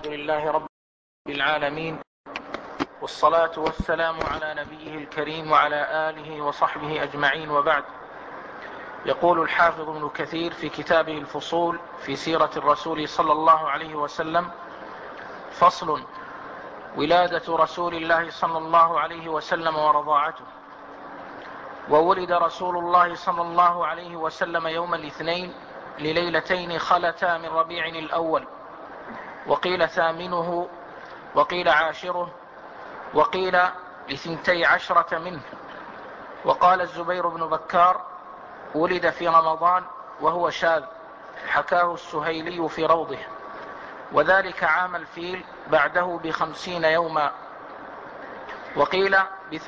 الحمد لله رب العالمين، والصلاة والسلام على نبيه الكريم وعلى آله وصحبه أجمعين، وبعد. يقول الحافظ ابن كثير في كتابه الفصول في سيرة الرسول صلى الله عليه وسلم: فصل: ولادة رسول الله صلى الله عليه وسلم ورضاعته. وولد رسول الله صلى الله عليه وسلم يوم الاثنين لليلتين خلتا من ربيع الأول، وقيل ثامنه، وقيل عاشره، وقيل ل12 منه. وقال الزبير بن بكار: ولد في رمضان، وهو شاذ، حكاه السهيلي في روضه، وذلك عام الفيل، بعده ب50 يوما، وقيل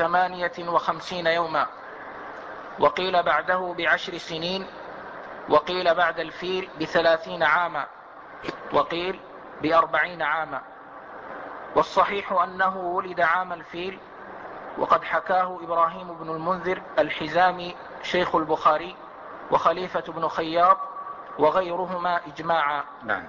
ب58 يوما، وقيل بعده ب10 سنين، وقيل بعد الفيل ب30 عاما، وقيل ب40 عاما. والصحيح أنه ولد عام الفيل، وقد حكاه إبراهيم بن المنذر الحزامي شيخ البخاري وخليفة بن خياط وغيرهما إجماعا. نعم.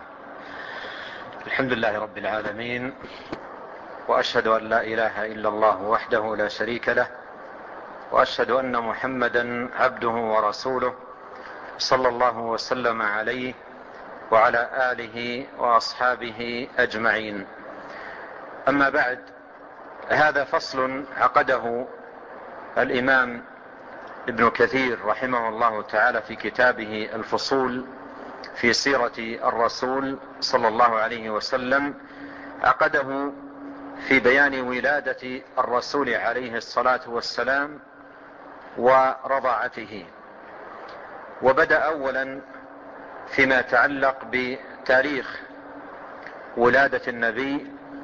الحمد لله رب العالمين، وأشهد أن لا إله إلا الله وحده لا شريك له، وأشهد أن محمدا عبده ورسوله، صلى الله وسلم عليه وعلى آله وأصحابه أجمعين. أما بعد، هذا فصل عقده الإمام ابن كثير رحمه الله تعالى في كتابه الفصول في سيرة الرسول صلى الله عليه وسلم، عقده في بيان ولادة الرسول عليه الصلاة والسلام ورضاعته. وبدأ أولا فيما يتعلق بتاريخ ولادة النبي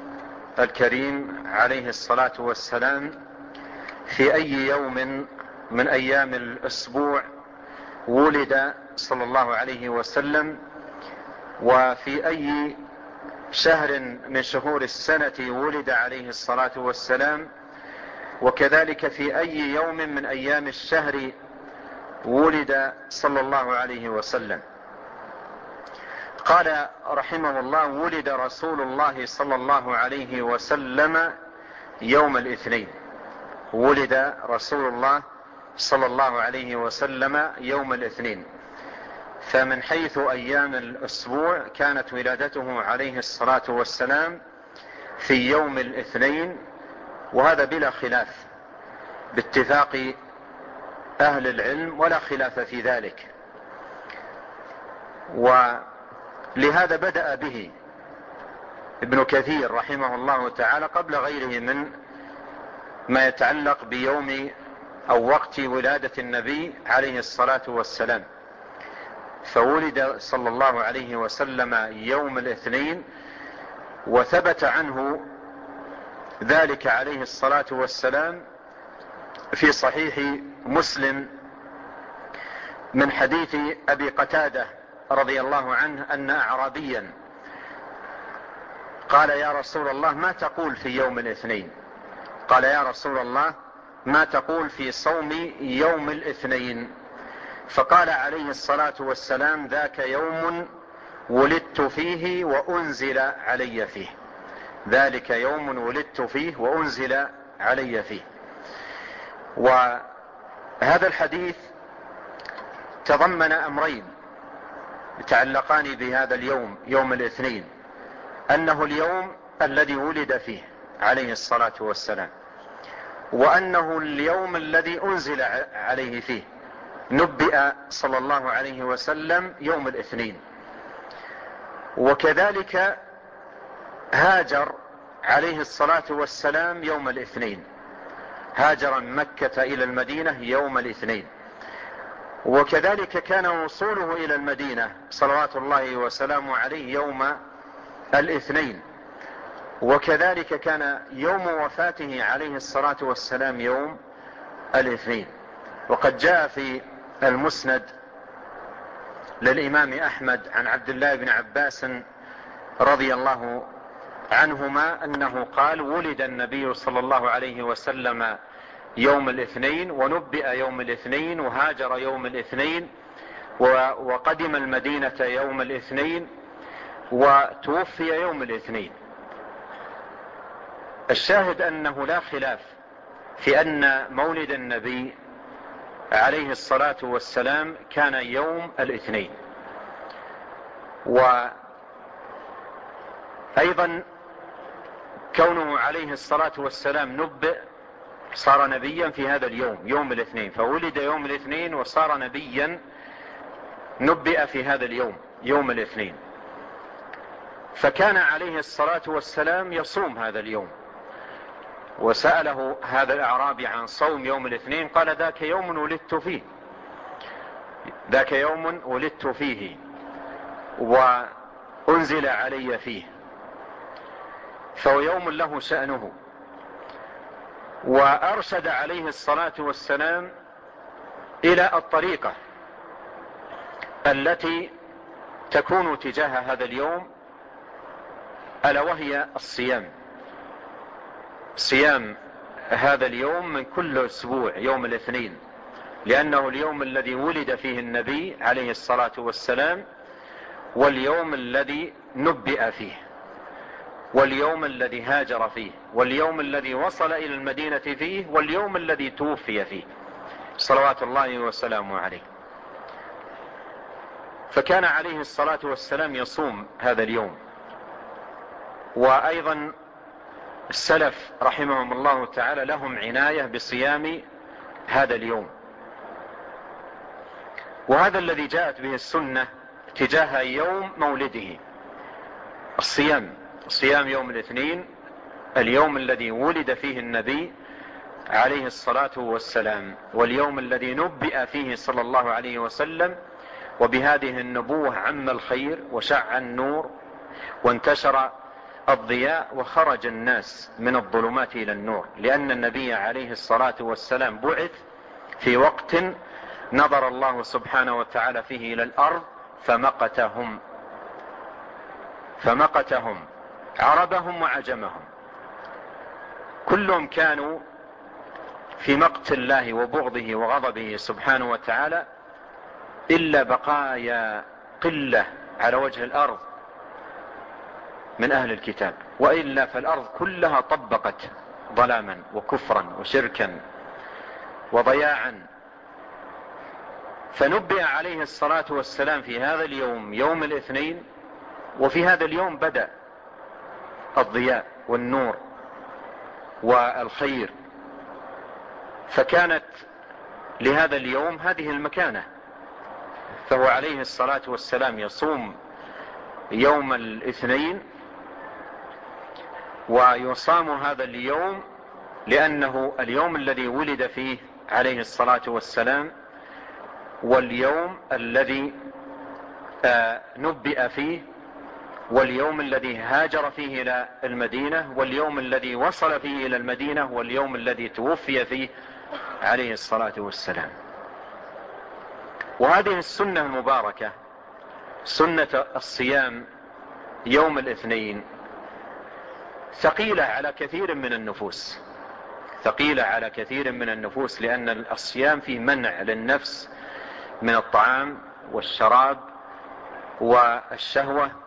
الكريم عليه الصلاة والسلام، في أي يوم من أيام الأسبوع ولد صلى الله عليه وسلم، وفي أي شهر من شهور السنة ولد عليه الصلاة والسلام، وكذلك في أي يوم من أيام الشهر ولد صلى الله عليه وسلم. قال رحمه الله: ولد رسول الله صلى الله عليه وسلم يوم الاثنين. ولد رسول الله صلى الله عليه وسلم يوم الاثنين، فمن حيث أيام الأسبوع كانت ولادته عليه الصلاة والسلام في يوم الاثنين، وهذا بلا خلاف باتفاق أهل العلم، ولا خلاف في ذلك. ولهذا بدأ به ابن كثير رحمه الله تعالى قبل غيره من ما يتعلق بيوم أو وقت ولادة النبي عليه الصلاة والسلام. فولد صلى الله عليه وسلم يوم الاثنين، وثبت عنه ذلك عليه الصلاة والسلام في صحيح مسلم من حديث أبي قتادة رضي الله عنه أن أعرابيا قال: يا رسول الله، ما تقول في يوم الاثنين؟ قال: يا رسول الله، ما تقول في صوم يوم الاثنين؟ فقال عليه الصلاة والسلام: ذاك يوم ولدت فيه وأنزل علي فيه. ذلك يوم ولدت فيه وأنزل علي فيه. وهذا الحديث تضمن أمرين يتعلقان بهذا اليوم، يوم الاثنين: أنه اليوم الذي ولد فيه عليه الصلاة والسلام، وأنه اليوم الذي أنزل عليه فيه. نبئ صلى الله عليه وسلم يوم الاثنين. وكذلك هاجر عليه الصلاة والسلام يوم الاثنين، هاجر من مكة إلى المدينة يوم الاثنين. وكذلك كان وصوله إلى المدينة صلوات الله وسلامه عليه يوم الاثنين. وكذلك كان يوم وفاته عليه الصلاة والسلام يوم الاثنين. وقد جاء في المسند للإمام أحمد عن عبد الله بن عباس رضي الله عنهما أنه قال: ولد النبي صلى الله عليه وسلم يوم الاثنين، ونبئ يوم الاثنين، وهاجر يوم الاثنين، وقدم المدينة يوم الاثنين، وتوفي يوم الاثنين. الشاهد أنه لا خلاف في أن مولد النبي عليه الصلاة والسلام كان يوم الاثنين. وأيضا كونه عليه الصلاة والسلام نبئ، صار نبيا في هذا اليوم، يوم الاثنين، فولد يوم الاثنين وصار نبيا نبئ في هذا اليوم، يوم الاثنين. فكان عليه الصلاة والسلام يصوم هذا اليوم. وسأله هذا الأعرابي عن صوم يوم الاثنين، قال: ذاك يوم ولدت فيه، ذاك يوم ولدت فيه وأنزل علي فيه، فهو يوم له شأنه. وأرشد عليه الصلاة والسلام إلى الطريقة التي تكون تجاه هذا اليوم، ألا وهي الصيام. صيام هذا اليوم من كل أسبوع يوم الاثنين، لأنه اليوم الذي ولد فيه النبي عليه الصلاة والسلام، واليوم الذي نبئ فيه، واليوم الذي هاجر فيه، واليوم الذي وصل إلى المدينة فيه، واليوم الذي توفي فيه صلوات الله وسلامه عليه. فكان عليه الصلاة والسلام يصوم هذا اليوم. وأيضا السلف رحمهم الله تعالى لهم عناية بصيام هذا اليوم، وهذا الذي جاءت به السنة تجاه يوم مولده، صيام يوم الاثنين، اليوم الذي ولد فيه النبي عليه الصلاة والسلام، واليوم الذي نبئ فيه صلى الله عليه وسلم. وبهذه النبوة عم الخير وشع النور وانتشر الضياء وخرج الناس من الظلمات إلى النور، لأن النبي عليه الصلاة والسلام بعث في وقت نظر الله سبحانه وتعالى فيه إلى الأرض فمقتهم عربهم وعجمهم، كلهم كانوا في مقت الله وبغضه وغضبه سبحانه وتعالى، إلا بقايا قلة على وجه الأرض من أهل الكتاب، وإلا فالأرض كلها طبقت ظلاما وكفرا وشركا وضياعا. فنبئ عليه الصلاة والسلام في هذا اليوم، يوم الاثنين، وفي هذا اليوم بدأ الضياء والنور والخير، فكانت لهذا اليوم هذه المكانة. فهو عليه الصلاة والسلام يصوم يوم الاثنين، ويصام هذا اليوم لأنه اليوم الذي ولد فيه عليه الصلاة والسلام، واليوم الذي نبئ فيه، واليوم الذي هاجر فيه إلى المدينة، واليوم الذي وصل فيه إلى المدينة، واليوم الذي توفي فيه عليه الصلاة والسلام. وهذه السنة المباركة، سنة الصيام يوم الاثنين، ثقيلة على كثير من النفوس، لأن الصيام فيه منع للنفس من الطعام والشراب والشهوة،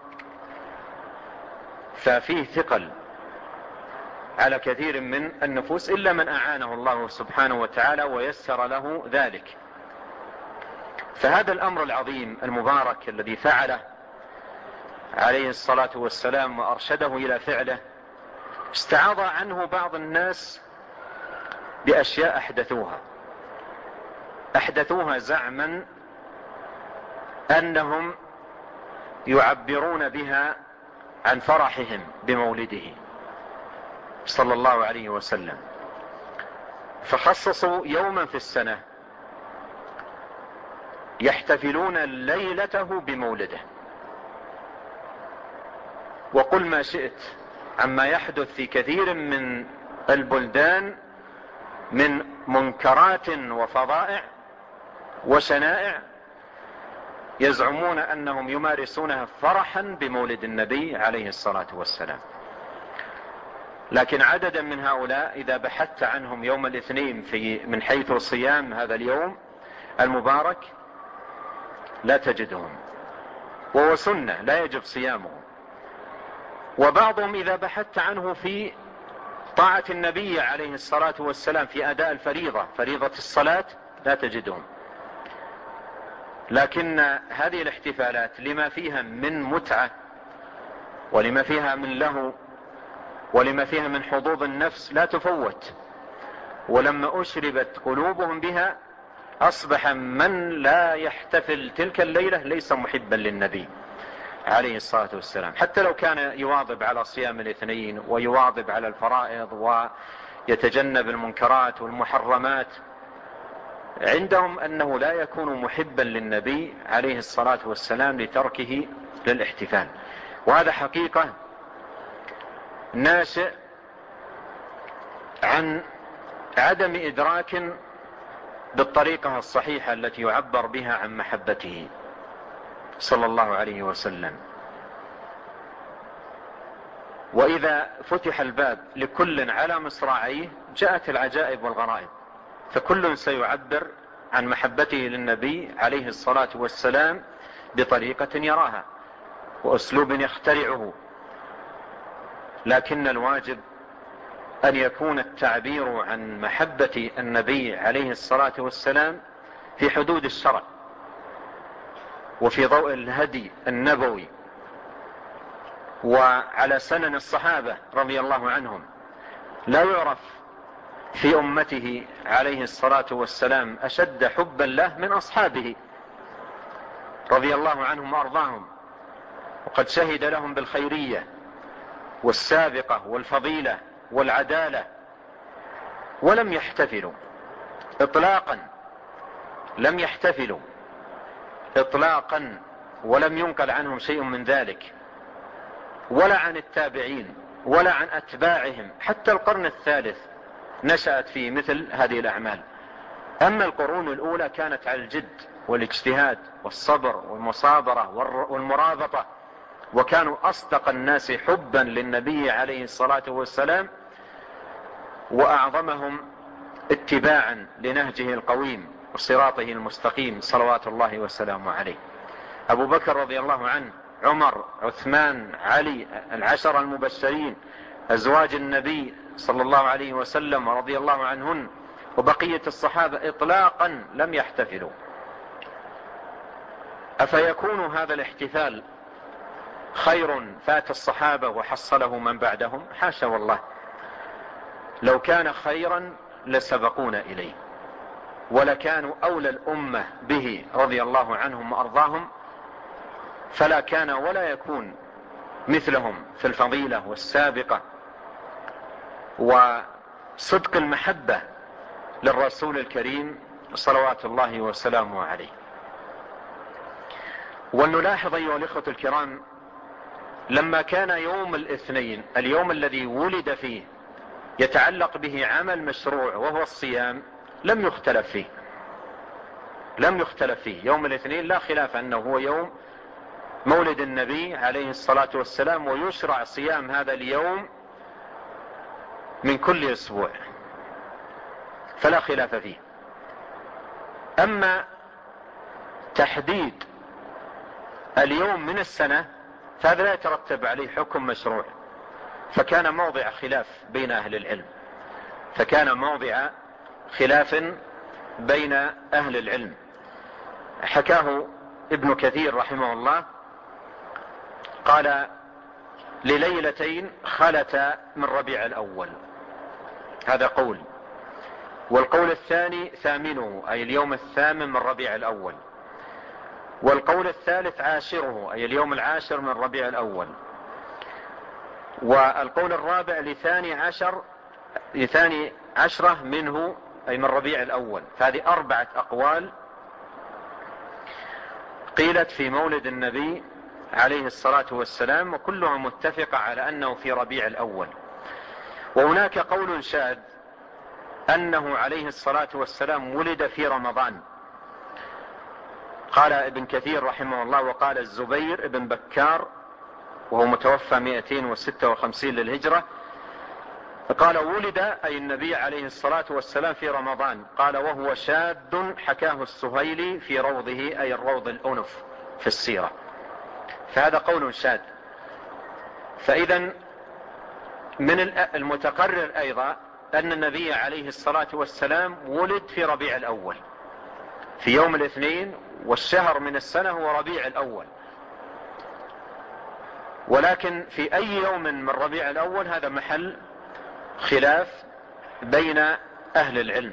ففيه ثقل على كثير من النفوس، إلا من أعانه الله سبحانه وتعالى ويسر له ذلك. فهذا الأمر العظيم المبارك الذي فعله عليه الصلاة والسلام وأرشده إلى فعله، استعاض عنه بعض الناس بأشياء أحدثوها زعما أنهم يعبرون بها عن فرحهم بمولده صلى الله عليه وسلم، فخصصوا يوما في السنة يحتفلون ليلته بمولده. وقل ما شئت عما يحدث في كثير من البلدان من منكرات وفظائع وشنائع، يزعمون أنهم يمارسونها فرحا بمولد النبي عليه الصلاة والسلام. لكن عددا من هؤلاء إذا بحثت عنهم يوم الاثنين من حيث صيام هذا اليوم المبارك لا تجدهم، وهو سنة لا يجب صيامه، وبعضهم إذا بحثت عنه في طاعة النبي عليه الصلاة والسلام في أداء الفريضة، فريضة الصلاة، لا تجدهم. لكن هذه الاحتفالات لما فيها من متعة ولما فيها من لهو ولما فيها من حظوظ النفس لا تفوت، ولما أشربت قلوبهم بها أصبح من لا يحتفل تلك الليلة ليس محبا للنبي عليه الصلاة والسلام، حتى لو كان يواظب على صيام الاثنين ويواظب على الفرائض ويتجنب المنكرات والمحرمات، عندهم أنه لا يكون محبا للنبي عليه الصلاة والسلام لتركه للاحتفال. وهذا حقيقة ناشئ عن عدم إدراك بالطريقة الصحيحة التي يعبر بها عن محبته صلى الله عليه وسلم. وإذا فتح الباب لكل على مصراعيه جاءت العجائب والغرائب، فكل سيعبر عن محبته للنبي عليه الصلاة والسلام بطريقة يراها وأسلوب يخترعه، لكن الواجب أن يكون التعبير عن محبة النبي عليه الصلاة والسلام في حدود الشرع وفي ضوء الهدي النبوي وعلى سنن الصحابة رضي الله عنهم. لا يعرف في أمته عليه الصلاة والسلام أشد حبا له من أصحابه رضي الله عنهم وأرضاهم، وقد شهد لهم بالخيرية والسابقة والفضيلة والعدالة، ولم يحتفلوا إطلاقا، لم يحتفلوا إطلاقا، ولم ينقل عنهم شيء من ذلك، ولا عن التابعين ولا عن أتباعهم. حتى القرن الثالث نشأت فيه مثل هذه الأعمال. أما القرون الأولى كانت على الجد والاجتهاد والصبر والمصابرة والمرابطة، وكانوا أصدق الناس حبا للنبي عليه الصلاة والسلام وأعظمهم اتباعا لنهجه القويم وصراطه المستقيم صلوات الله وسلامه عليه. أبو بكر رضي الله عنه، عمر، عثمان، علي، العشر المبشرين، أزواج النبي صلى الله عليه وسلم رضي الله عنهن، وبقية الصحابة إطلاقا لم يحتفلوا. أفيكون هذا الاحتفال خير فات الصحابة وحصله من بعدهم؟ حاشا والله، لو كان خيرا لسبقونا إليه ولكانوا أولى الأمة به رضي الله عنهم وأرضاهم، فلا كان ولا يكون مثلهم في الفضيلة والسابقة وصدق المحبة للرسول الكريم صلوات الله وسلامه عليه. ونلاحظ أيها الإخوة الكرام، لما كان يوم الاثنين اليوم الذي ولد فيه يتعلق به عمل مشروع وهو الصيام، لم يختلف فيه، لم يختلف فيه. يوم الاثنين لا خلاف أنه هو يوم مولد النبي عليه الصلاة والسلام، ويشرع صيام هذا اليوم من كل أسبوع، فلا خلاف فيه. أما تحديد اليوم من السنة فهذا لا يترتب عليه حكم مشروع، فكان موضع خلاف بين أهل العلم، فكان موضع خلاف بين أهل العلم. حكاه ابن كثير رحمه الله قال: لليلتين خلتا من ربيع الأول، هذا قول. والقول الثاني ثامنه، أي اليوم الثامن من ربيع الأول. والقول الثالث عاشره، أي اليوم العاشر من ربيع الأول. والقول الرابع لثاني عشرة منه، أي من ربيع الأول. فهذه 4 أقوال قيلت في مولد النبي عليه الصلاة والسلام، وكلها متفقة على أنه في ربيع الأول. وهناك قول شاذ أنه عليه الصلاة والسلام ولد في رمضان، قال ابن كثير رحمه الله، وقال الزبير ابن بكار وهو متوفى 256 للهجرة، قال ولد أي النبي عليه الصلاة والسلام في رمضان، قال وهو شاذ حكاه السهيلي في روضه، أي الروض الأنف في السيرة. فهذا قول شاذ. فإذا من المتقرر أيضا أن النبي عليه الصلاة والسلام ولد في ربيع الأول في يوم الاثنين، والشهر من السنة هو ربيع الأول. ولكن في أي يوم من ربيع الأول هذا محل خلاف بين أهل العلم.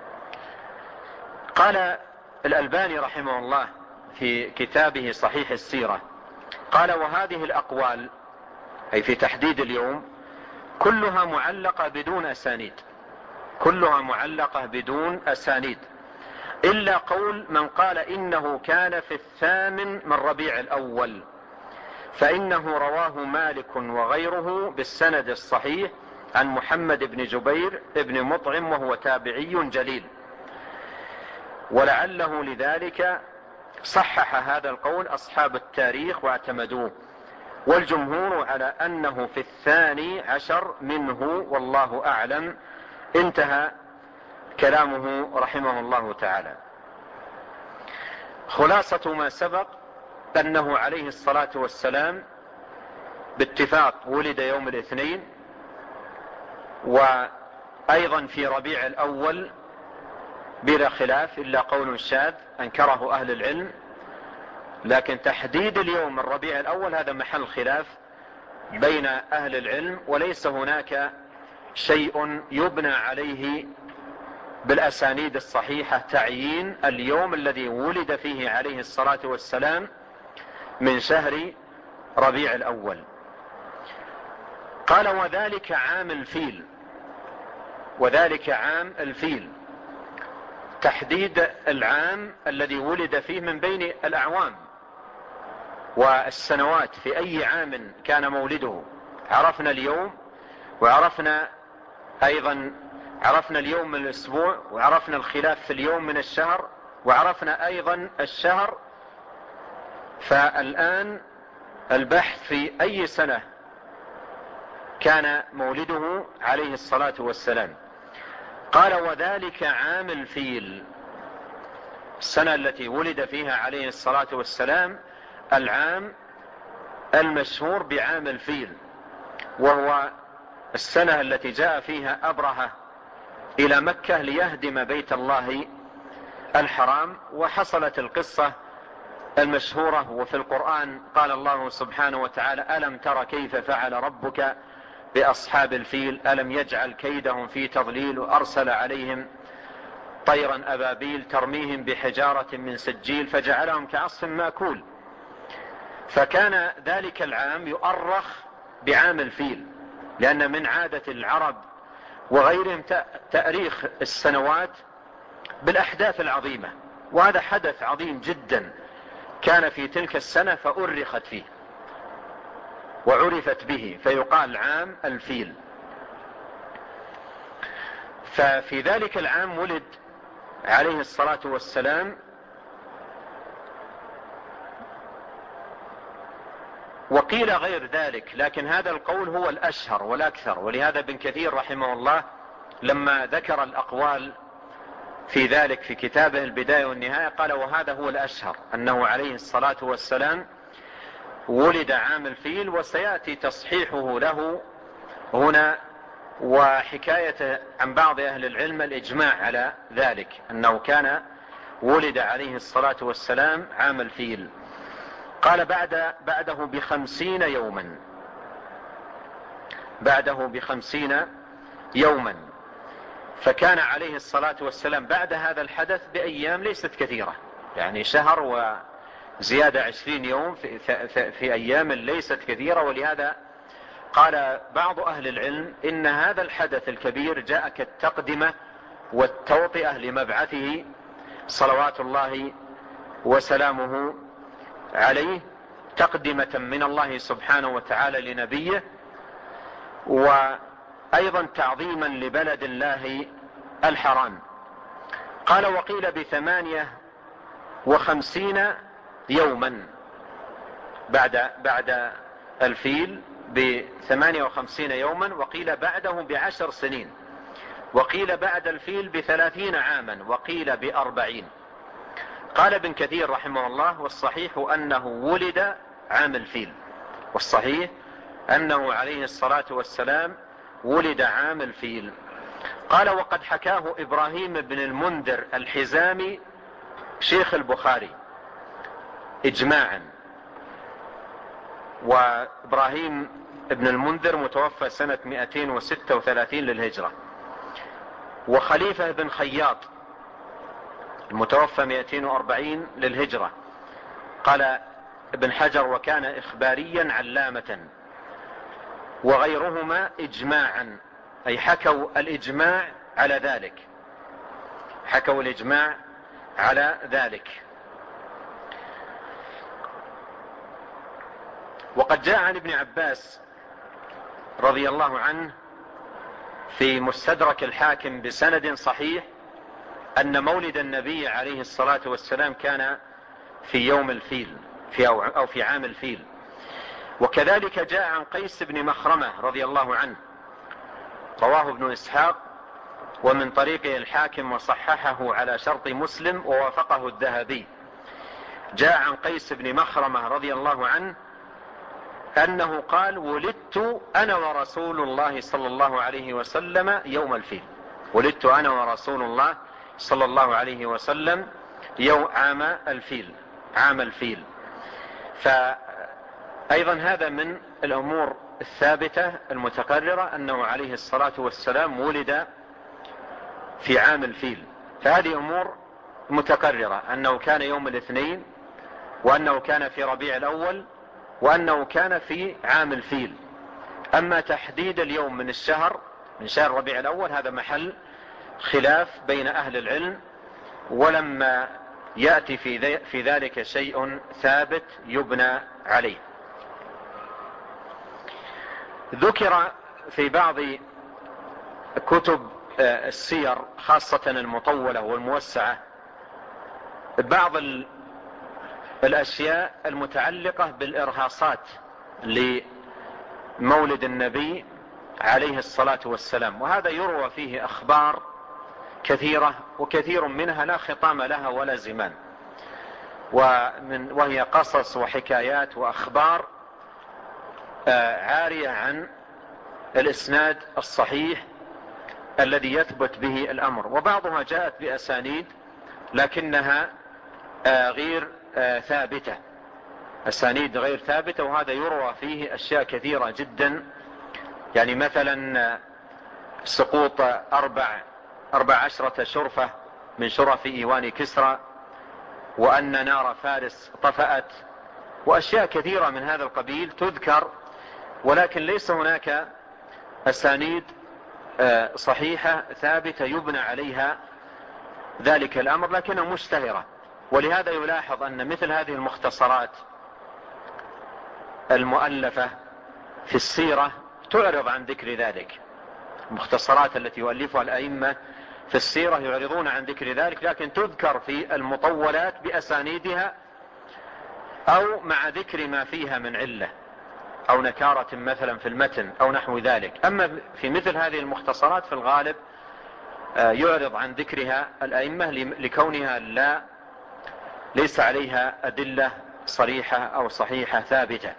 قال الألباني رحمه الله في كتابه صحيح السيرة، قال: وهذه الأقوال أي في تحديد اليوم كلها معلقة بدون أسانيد، كلها معلقة بدون أسانيد، إلا قول من قال إنه كان في 8 من ربيع الأول، فإنه رواه مالك وغيره بالسند الصحيح عن محمد بن جبير بن مطعم وهو تابعي جليل، ولعله لذلك صحح هذا القول أصحاب التاريخ واعتمدوه، والجمهور على أنه في 12 منه والله أعلم. انتهى كلامه رحمه الله تعالى. خلاصة ما سبق أنه عليه الصلاة والسلام باتفاق ولد يوم الاثنين، وأيضا في ربيع الأول بلا خلاف، إلا قول شاذ أنكره أهل العلم، لكن تحديد اليوم من ربيع الأول هذا محل خلاف بين أهل العلم، وليس هناك شيء يبنى عليه بالأسانيد الصحيحة تعيين اليوم الذي ولد فيه عليه الصلاة والسلام من شهر ربيع الأول. قال: وذلك عام الفيل، وذلك عام الفيل، تحديد العام الذي ولد فيه من بين الأعوام والسنوات، في أي عام كان مولده. عرفنا اليوم، وعرفنا أيضا اليوم من الأسبوع، وعرفنا الخلاف في اليوم من الشهر، وعرفنا أيضا الشهر. فالآن البحث في أي سنة كان مولده عليه الصلاة والسلام. قال: وذلك عام الفيل، السنة التي ولد فيها عليه الصلاة والسلام العام المشهور بعام الفيل، وهو السنة التي جاء فيها أبرهة إلى مكة ليهدم بيت الله الحرام. وحصلت القصة المشهورة، وفي القرآن قال الله سبحانه وتعالى: ألم تر كيف فعل ربك بأصحاب الفيل ألم يجعل كيدهم في تضليل وأرسل عليهم طيرا أبابيل ترميهم بحجارة من سجيل فجعلهم كعصف مأكول. فكان ذلك العام يؤرخ بعام الفيل، لأن من عادة العرب وغيرهم تأريخ السنوات بالأحداث العظيمة، وهذا حدث عظيم جدا كان في تلك السنة فأرخت فيه وعرفت به، فيقال عام الفيل. ففي ذلك العام ولد عليه الصلاة والسلام، وقيل غير ذلك، لكن هذا القول هو الأشهر والأكثر. ولهذا ابن كثير رحمه الله لما ذكر الأقوال في ذلك في كتابه البداية والنهاية قال: وهذا هو الأشهر، أنه عليه الصلاة والسلام ولد عام الفيل، وسيأتي تصحيحه له هنا وحكاية عن بعض أهل العلم الإجماع على ذلك، أنه كان ولد عليه الصلاة والسلام عام الفيل. قال: بعده ب50 يوما، بعده ب50 يوما. فكان عليه الصلاة والسلام بعد هذا الحدث بأيام ليست كثيرة، يعني شهر وزيادة 20 يوم في أيام ليست كثيرة. ولهذا قال بعض أهل العلم إن هذا الحدث الكبير جاء كالتقدمة والتوطئة لمبعثه صلوات الله وسلامه عليه، تقدمة من الله سبحانه وتعالى لنبيه، وأيضا تعظيما لبلد الله الحرام. قال: وقيل ب58 يوما، بعد الفيل ب58 يوما، وقيل بعده ب10 سنين، وقيل بعد الفيل ب30 عاما، وقيل ب40. قال ابن كثير رحمه الله: والصحيح أنه ولد عام الفيل، والصحيح أنه عليه الصلاة والسلام ولد عام الفيل. قال: وقد حكاه إبراهيم بن المنذر الحزامي شيخ البخاري إجماعا. وإبراهيم بن المنذر متوفى سنة 236 للهجرة، وخليفة بن خياط المتوفى 240 للهجرة. قال ابن حجر: وكان إخباريا علامة. وغيرهما إجماعا، أي حكوا الإجماع على ذلك، حكوا الإجماع على ذلك. وقد جاء عن ابن عباس رضي الله عنه في مستدرك الحاكم بسند صحيح أن مولد النبي عليه الصلاة والسلام كان في يوم الفيل أو في عام الفيل. وكذلك جاء عن قيس بن مخرمة رضي الله عنه، رواه ابن إسحاق ومن طريقه الحاكم وصححه على شرط مسلم ووافقه الذهبي. جاء عن قيس بن مخرمة رضي الله عنه أنه قال: ولدت أنا ورسول الله صلى الله عليه وسلم يوم الفيل. ولدت أنا ورسول الله صلى الله عليه وسلم عام الفيل، عام الفيل. فأيضا هذا من الأمور الثابتة المتقررة أنه عليه الصلاة والسلام ولد في عام الفيل. فهذه أمور متقررة، أنه كان يوم الاثنين، وأنه كان في ربيع الأول، وأنه كان في عام الفيل. أما تحديد اليوم من الشهر، من شهر ربيع الأول، هذا محل خلاف بين أهل العلم، ولما يأتي في ذلك شيء ثابت يبنى عليه. ذكر في بعض كتب السير خاصة المطولة والموسعة بعض الأشياء المتعلقة بالإرهاصات لمولد النبي عليه الصلاة والسلام، وهذا يروى فيه أخبار كثيرة، وكثير منها لا خطام لها ولا زمان، وهي قصص وحكايات وأخبار عارية عن الإسناد الصحيح الذي يثبت به الأمر. وبعضها جاءت بأسانيد لكنها غير ثابتة، أسانيد غير ثابتة، وهذا يروى فيه أشياء كثيرة جدا. يعني مثلا سقوط 14 شرفة من شرف إيوان كسرى، وأن نار فارس طفأت، وأشياء كثيرة من هذا القبيل تذكر، ولكن ليس هناك أسانيد صحيحة ثابتة يبنى عليها ذلك الأمر، لكنها مشتهرة. ولهذا يلاحظ أن مثل هذه المختصرات المؤلفة في السيرة تعرض عن ذكر ذلك. المختصرات التي يؤلفها الأئمة في السيرة يعرضون عن ذكر ذلك، لكن تذكر في المطولات بأسانيدها أو مع ذكر ما فيها من علة أو نكارة مثلا في المتن أو نحو ذلك. أما في مثل هذه المختصرات في الغالب يعرض عن ذكرها الأئمة لكونها ليس عليها أدلة صريحة أو صحيحة ثابتة.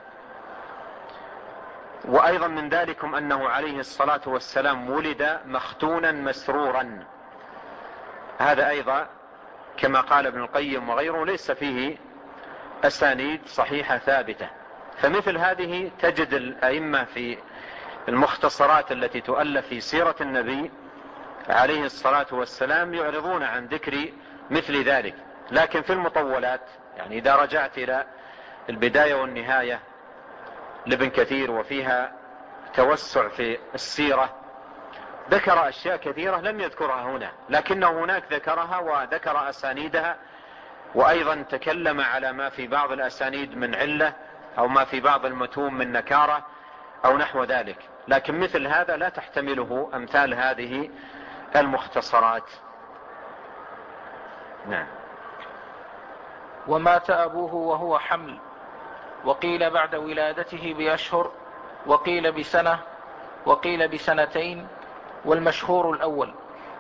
وأيضا من ذلكم أنه عليه الصلاة والسلام ولد مختونا مسرورا، هذا أيضا كما قال ابن القيم وغيره ليس فيه أسانيد صحيحة ثابتة. فمثل هذه تجد الأئمة في المختصرات التي تؤلف في سيرة النبي عليه الصلاة والسلام يعرضون عن ذكر مثل ذلك. لكن في المطولات، يعني إذا رجعت إلى البداية والنهاية لابن كثير وفيها توسع في السيرة، ذكر أشياء كثيرة لم يذكرها هنا، لكنه هناك ذكرها وذكر أسانيدها، وأيضا تكلم على ما في بعض الأسانيد من علة أو ما في بعض المتون من نكارة أو نحو ذلك. لكن مثل هذا لا تحتمله أمثال هذه المختصرات. نعم. ومات أبوه وهو حمل، وقيل بعد ولادته بأشهر، وقيل بسنة، وقيل بسنتين، والمشهور الأول.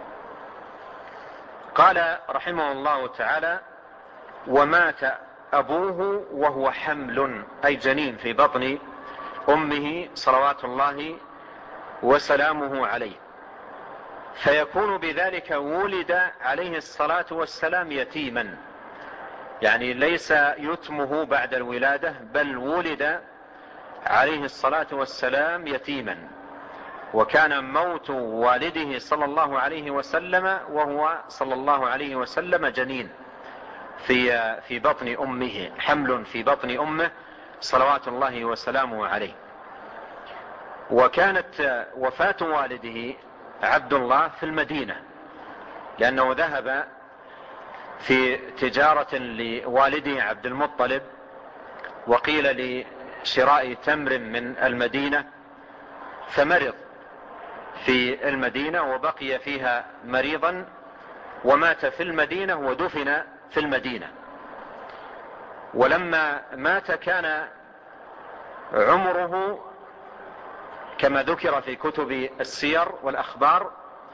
قال رحمه الله تعالى: ومات أبوه وهو حمل، أي جنين في بطن أمه صلوات الله وسلامه عليه، فيكون بذلك ولد عليه الصلاة والسلام يتيما، يعني ليس يتمه بعد الولادة، بل ولد عليه الصلاة والسلام يتيما. وكان موت والده صلى الله عليه وسلم وهو صلى الله عليه وسلم جنين في بطن أمه، حمل في بطن أمه صلوات الله وسلامه عليه. وكانت وفاة والده عبد الله في المدينة، لأنه ذهب في تجارة لوالده عبد المطلب، وقيل لشراء تمر من المدينة، فمرض في المدينة وبقي فيها مريضا، ومات في المدينة ودفن في المدينة. ولما مات كان عمره كما ذكر في كتب السير والأخبار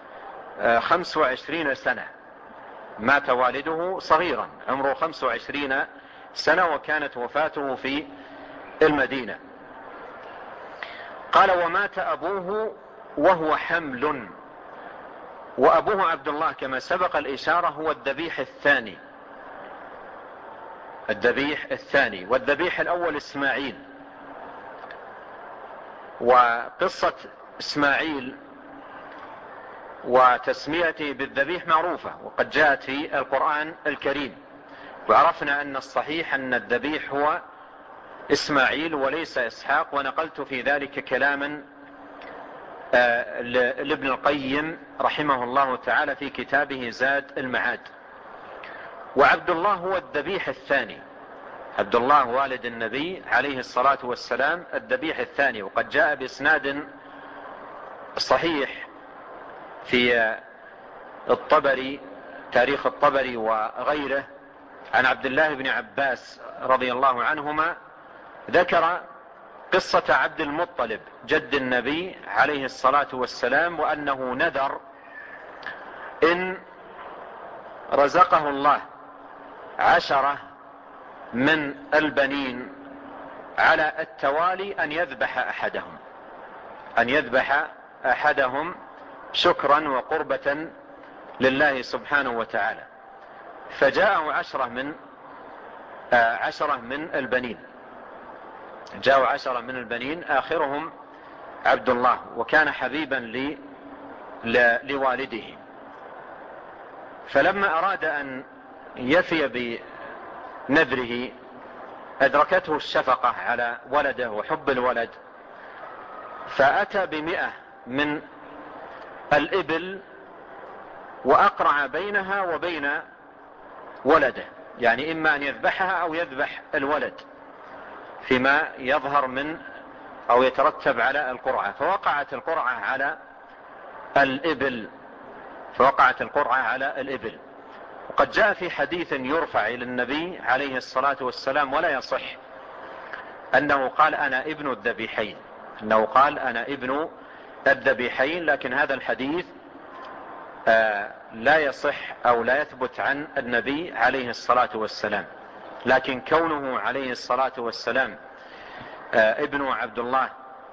25 سنة. مات والده صغيرا عمره 25 سنة، وكانت وفاته في المدينة. قال ومات أبوه وهو حمل، وأبوه عبد الله كما سبق الإشارة هو الذبيح الثاني، والذبيح الأول إسماعيل. وقصة إسماعيل وتسميته بالذبيح معروفة، وقد جاءت في القرآن الكريم، وعرفنا أن الصحيح أن الذبيح هو إسماعيل وليس إسحاق، ونقلت في ذلك كلاما لابن القيم رحمه الله تعالى في كتابه زاد المعاد. وعبد الله هو الذبيح الثاني، عبد الله والد النبي عليه الصلاة والسلام الذبيح الثاني. وقد جاء بإسناد صحيح في الطبري، تاريخ الطبري وغيره، عن عبد الله بن عباس رضي الله عنهما، ذكر قصة عبد المطلب جد النبي عليه الصلاة والسلام، وأنه نذر إن رزقه الله 10 من البنين على التوالي أن يذبح أحدهم شكرا وقربة لله سبحانه وتعالى. فجاءه 10 من البنين، جاءوا 10 من البنين، آخرهم عبد الله، وكان حبيبا لوالده. فلما أراد أن يفي بنذره أدركته الشفقة على ولده وحب الولد، فأتى ب100 من الإبل وأقرع بينها وبين ولده، يعني إما أن يذبحها أو يذبح الولد فيما يظهر من أو يترتب على القرعة. فوقعت القرعة على الإبل. وقد جاء في حديث يرفع إلى النبي عليه الصلاة والسلام ولا يصح أنه قال أنا ابن الذبيحين، لكن هذا الحديث لا يصح أو لا يثبت عن النبي عليه الصلاة والسلام. لكن كونه عليه الصلاة والسلام ابن عبد الله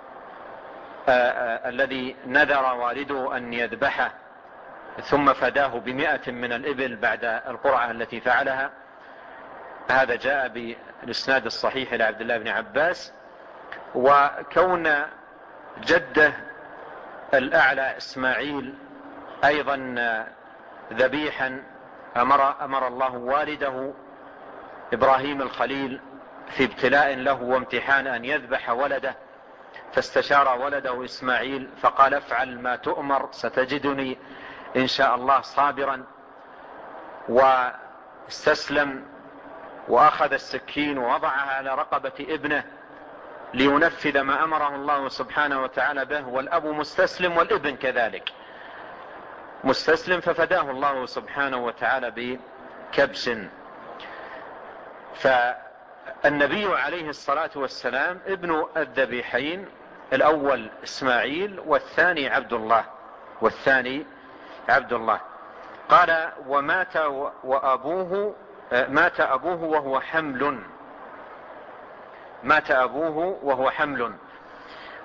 الذي نذر والده أن يذبحه ثم فداه ب100 من الإبل بعد القرعة التي فعلها، هذا جاء بالإسناد الصحيح إلى عبد الله بن عباس. وكون جده الأعلى إسماعيل أيضا ذبيحا، أمر الله والده إبراهيم الخليل في ابتلاء له وامتحان أن يذبح ولده، فاستشار ولده إسماعيل فقال افعل ما تؤمر ستجدني إن شاء الله صابرا، واستسلم وأخذ السكين ووضعها على رقبة ابنه لينفذ ما أمره الله سبحانه وتعالى به، والأب مستسلم والابن كذلك مستسلم، ففداه الله سبحانه وتعالى بكبش. فالنبي عليه الصلاة والسلام ابن الذبيحين، الأول إسماعيل والثاني عبد الله. قال ومات أبوه وهو حمل،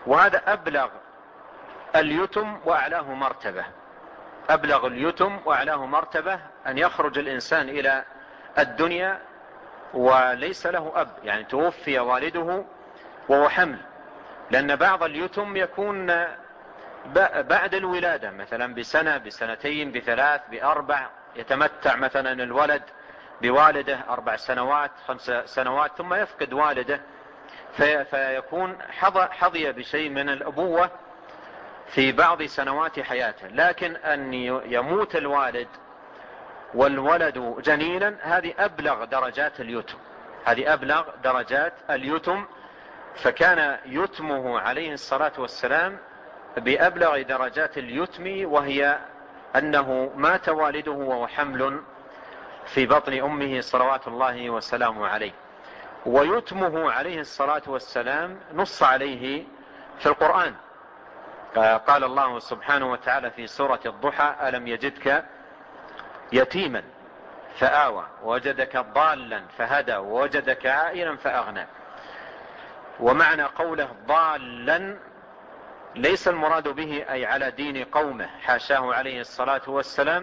وهذا أبلغ اليتم وأعلاه مرتبة. أبلغ اليتم وأعلاه مرتبة أن يخرج الإنسان إلى الدنيا وليس له أب، يعني توفي والده وهو حمل. لأن بعض اليتم يكون بعد الولادة مثلا بسنة، بسنتين، بثلاث، بأربع، يتمتع مثلا الولد بوالده 4 سنوات 5 سنوات ثم يفقد والده، فيكون حظي بشيء من الأبوة في بعض سنوات حياته. لكن أن يموت الوالد والولد جنينا، هذه أبلغ درجات اليتم، هذه أبلغ درجات اليتم. فكان يتمه عليه الصلاة والسلام بأبلغ درجات اليتم، وهي أنه مات والده وهو حمل في بطن أمه صلوات الله وسلامه عليه. ويتمه عليه الصلاة والسلام نص عليه في القرآن. قال الله سبحانه وتعالى في سورة الضحى: ألم يجدك يتيما فآوى ووجدك ضالا فهدى ووجدك عائلا فأغنى. ومعنى قوله ضالا ليس المراد به أي على دين قومه، حاشاه عليه الصلاة والسلام،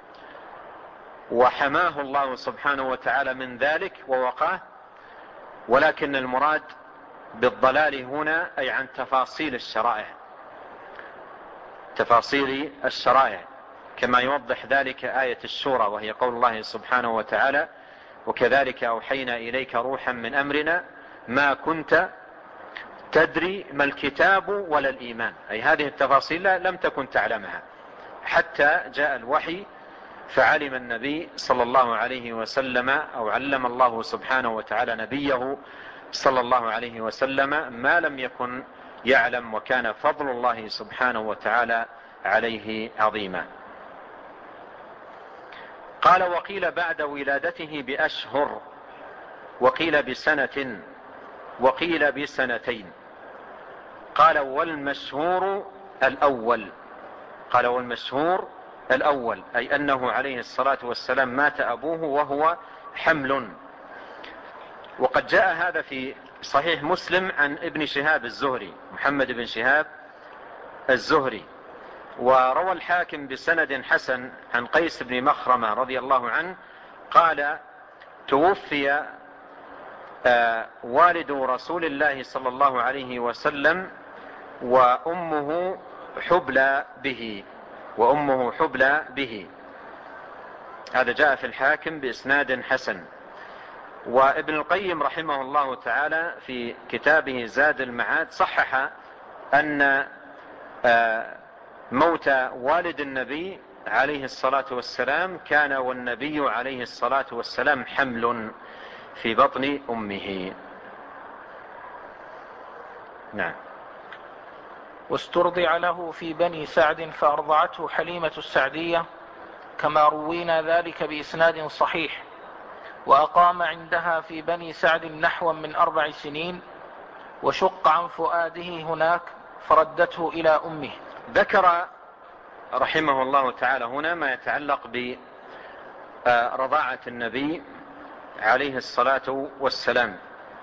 وحماه الله سبحانه وتعالى من ذلك ووقاه، ولكن المراد بالضلال هنا أي عن تفاصيل الشرائع، تفاصيل الشرائع، كما يوضح ذلك آية الشورى، وهي قول الله سبحانه وتعالى: وكذلك أوحينا إليك روحا من أمرنا ما كنت تدري ما الكتاب ولا الإيمان. أي هذه التفاصيل لم تكن تعلمها حتى جاء الوحي، فعلم النبي صلى الله عليه وسلم، أو علم الله سبحانه وتعالى نبيه صلى الله عليه وسلم ما لم يكن يعلم، وكان فضل الله سبحانه وتعالى عليه عظيما. قال: وقيل بعد ولادته بأشهر، وقيل بسنة، وقيل بسنتين. قال: والمشهور الأول. قال: والمشهور الأول، أي أنه عليه الصلاة والسلام مات أبوه وهو حمل. وقد جاء هذا في صحيح مسلم عن ابن شهاب الزهري، محمد بن شهاب الزهري. وروى الحاكم بسند حسن عن قيس بن مخرمة رضي الله عنه قال: توفي والد رسول الله صلى الله عليه وسلم وأمه حبلى به، وأمه حبلى به. هذا جاء في الحاكم بإسناد حسن. وابن القيم رحمه الله تعالى في كتابه زاد المعاد صحح أن موت والد النبي عليه الصلاة والسلام كان والنبي عليه الصلاة والسلام حمل في بطن أمه. نعم. واسترضع له في بني سعد فأرضعته حليمة السعدية، كما روينا ذلك بإسناد صحيح. وأقام عندها في بني سعد نحو من 4 سنين، وشق عن فؤاده هناك فردته إلى أمه. ذكر رحمه الله تعالى هنا ما يتعلق برضاعة النبي عليه الصلاة والسلام.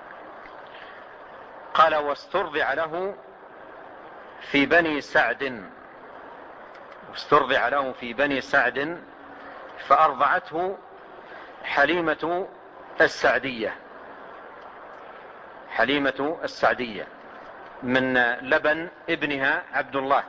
قال: واسترضع له في بني سعد، واسترضع له في بني سعد فأرضعته حليمة السعدية، حليمة السعدية من لبن ابنها عبد الله.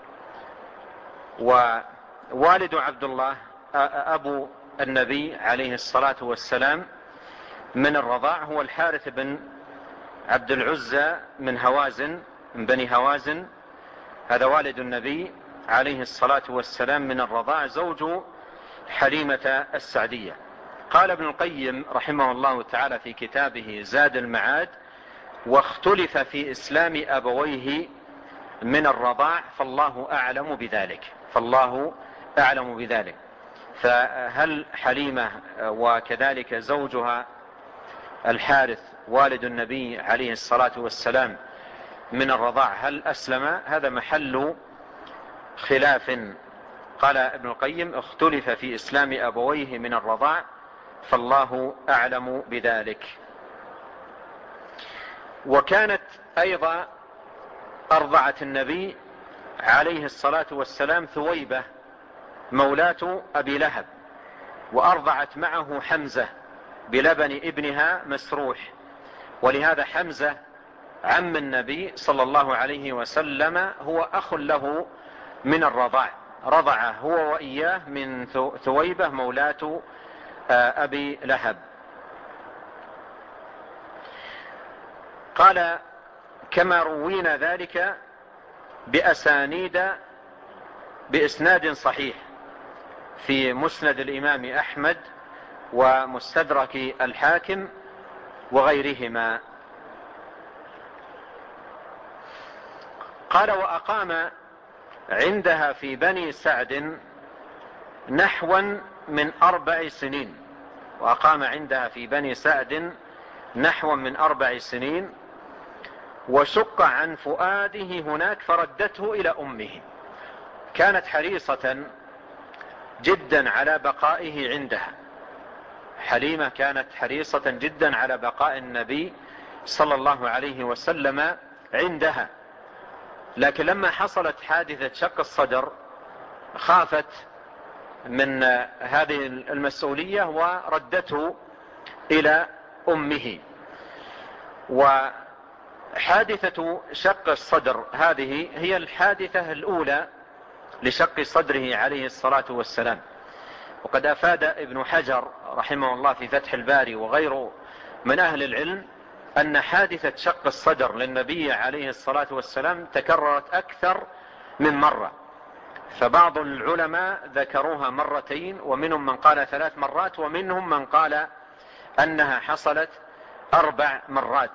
ووالد عبد الله أبو النبي عليه الصلاة والسلام من الرضاع هو الحارث بن عبد العزى من هوازن، من بني هوازن. هذا والد النبي عليه الصلاة والسلام من الرضاع، زوج حليمة السعدية. قال ابن القيم رحمه الله تعالى في كتابه زاد المعاد: واختلف في إسلام أبويه من الرضاع فالله أعلم بذلك، فالله أعلم بذلك. فهل حليمة وكذلك زوجها الحارث والد النبي عليه الصلاة والسلام من الرضاع هل أسلم؟ هذا محل خلاف. قال ابن القيم: اختلف في إسلام أبويه من الرضاع فالله أعلم بذلك. وكانت أيضا أرضعت النبي عليه الصلاة والسلام ثويبة مولاة أبي لهب، وأرضعت معه حمزة بلبن ابنها مسروح، ولهذا حمزة عم النبي صلى الله عليه وسلم هو أخ له من الرضاع، رضع هو وإياه من ثويبة مولاة أبي لهب. قال كما روينا ذلك بإسناد صحيح في مسند الإمام أحمد ومستدرك الحاكم وغيرهما. قال وأقام عندها في بني سعد نحوا من 4 سنين، وأقام عندها في بني سعد نحوا من 4 سنين، وشق عن فؤاده هناك فردته إلى أمه. كانت حريصة جدا على بقائه عندها، حليمة كانت حريصة جدا على بقاء النبي صلى الله عليه وسلم عندها، لكن لما حصلت حادثة شق الصدر خافت من هذه المسؤولية وردته إلى أمه. وحادثة شق الصدر هذه هي الحادثة الأولى لشق صدره عليه الصلاة والسلام. وقد أفاد ابن حجر رحمه الله في فتح الباري وغيره من أهل العلم أن حادثة شق الصدر للنبي عليه الصلاة والسلام تكررت أكثر من مرة، فبعض العلماء ذكروها 2 مرات، ومنهم من قال 3 مرات، ومنهم من قال أنها حصلت 4 مرات.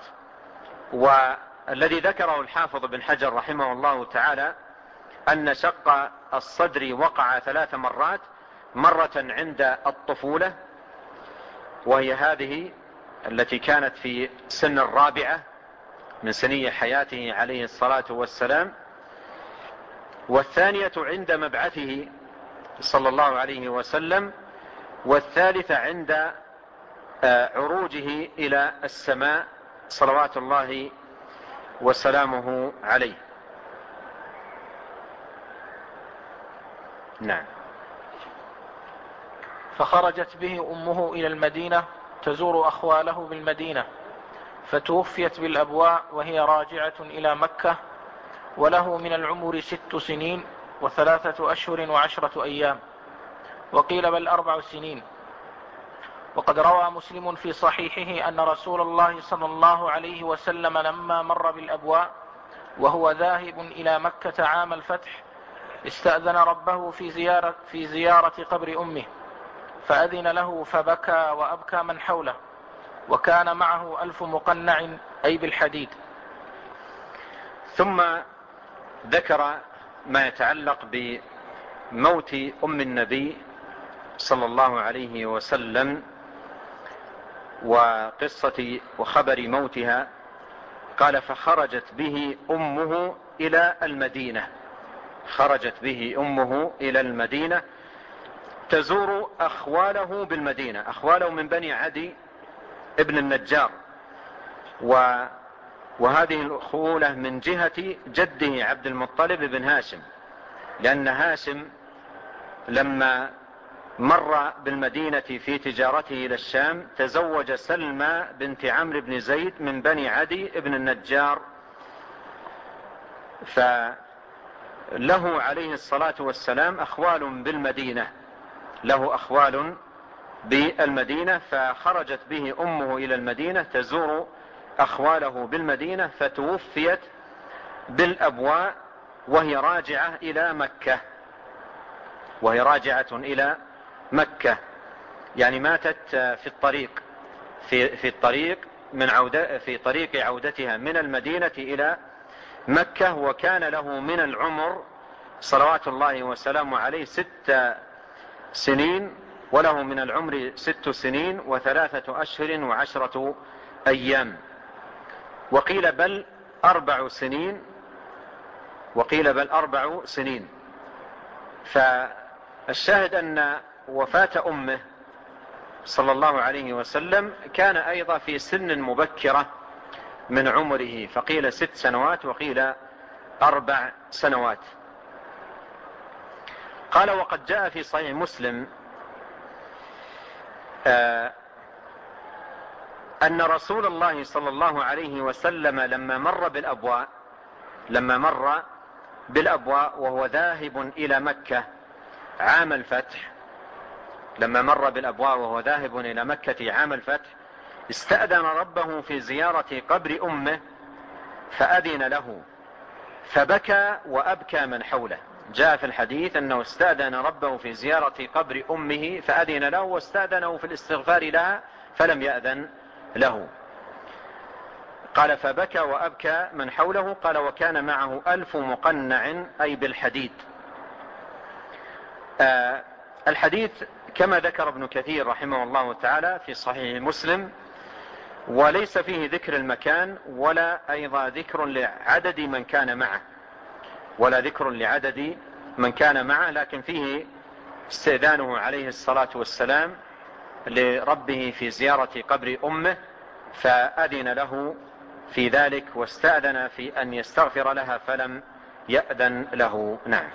والذي ذكره الحافظ بن حجر رحمه الله تعالى أن شق الصدر وقع 3 مرات، مرة عند الطفولة وهي هذه التي كانت في سن 4 من سني حياته عليه الصلاة والسلام، والثانية عند مبعثه صلى الله عليه وسلم، والثالثة عند عروجه إلى السماء صلوات الله وسلامه عليه. نعم. فخرجت به أمه إلى المدينة تزور أخواله بالمدينة، فتوفيت بالأبواء وهي راجعة إلى مكة، وله من العمر 6 سنين و3 أشهر و10 أيام، وقيل بل 4 سنين. وقد روى مسلم في صحيحه أن رسول الله صلى الله عليه وسلم لما مر بالأبواء وهو ذاهب إلى مكة عام الفتح استأذن ربه في زيارة قبر أمه، فأذن له فبكى وأبكى من حوله، وكان معه 1000 مقنع أي بالحديد. ثم ذكر ما يتعلق بموت أم النبي صلى الله عليه وسلم وقصة وخبر موتها. قال فخرجت به أمه إلى المدينة، خرجت به أمه إلى المدينة تزور أخواله بالمدينة. أخواله من بني عدي ابن النجار، وهذه الأخولة من جهة جده عبد المطلب بن هاشم، لأن هاشم لما مر بالمدينة في تجارته إلى الشام تزوج سلمى بنت عمرو بن زيد من بني عدي ابن النجار، فله عليه الصلاة والسلام أخوال بالمدينة، له أخوال بالمدينة، فخرجت به أمه إلى المدينة تزور أخواله بالمدينة، فتوفيت بالأبواء وهي راجعة إلى مكة، وهي راجعة إلى مكة، يعني ماتت في الطريق في طريق عودتها من المدينة إلى مكة. وكان له من العمر صلوات الله وسلامه عليه 6 سنين، وله من العمر 6 سنين و3 أشهر و10 أيام، وقيل بل 4 سنين، وقيل بل 4 سنين. فالشاهد أن وفاة أمه صلى الله عليه وسلم كان أيضا في سن مبكرة من عمره، فقيل 6 سنوات وقيل 4 سنوات. قال: وقد جاء في صحيح مسلم أن رسول الله صلى الله عليه وسلم لما مر بالأبواء وهو ذاهب إلى مكة عام الفتح، عام الفتح، استأذن ربه في زيارة قبر أمه فأذن له، فبكى وأبكى من حوله. جاء في الحديث أنه استأذن ربه في زيارة قبر أمه فأذن له، واستأذنه في الاستغفار لها فلم يأذن له. قال: فبكى وأبكى من حوله. قال: وكان معه 1000 مقنع، أي بالحديد. الحديث كما ذكر ابن كثير رحمه الله تعالى في صحيح مسلم، وليس فيه ذكر المكان ولا أيضا ذكر لعدد من كان معه، لكن فيه استئذانه عليه الصلاة والسلام لربه في زيارة قبر أمه، فأذن له في ذلك، واستأذن في أن يستغفر لها فلم يأذن له. نعم.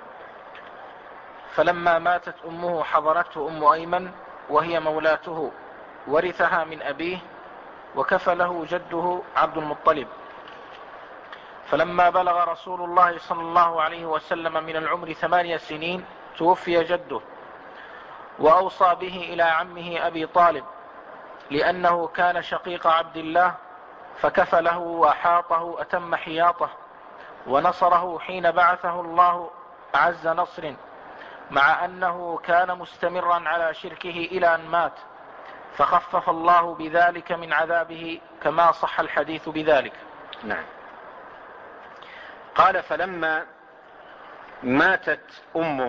فلما ماتت أمه حضرته أم أيمن وهي مولاته، ورثها من أبيه، وكفله جده عبد المطلب. فلما بلغ رسول الله صلى الله عليه وسلم من العمر 8 سنين توفي جده، وأوصى به إلى عمه أبي طالب، لأنه كان شقيق عبد الله، فكفله وأحاطه أتم حياطه، ونصره حين بعثه الله أعز نصر، مع أنه كان مستمرا على شركه إلى أن مات، فخفف الله بذلك من عذابه، كما صح الحديث بذلك. نعم. قال: فلما ماتت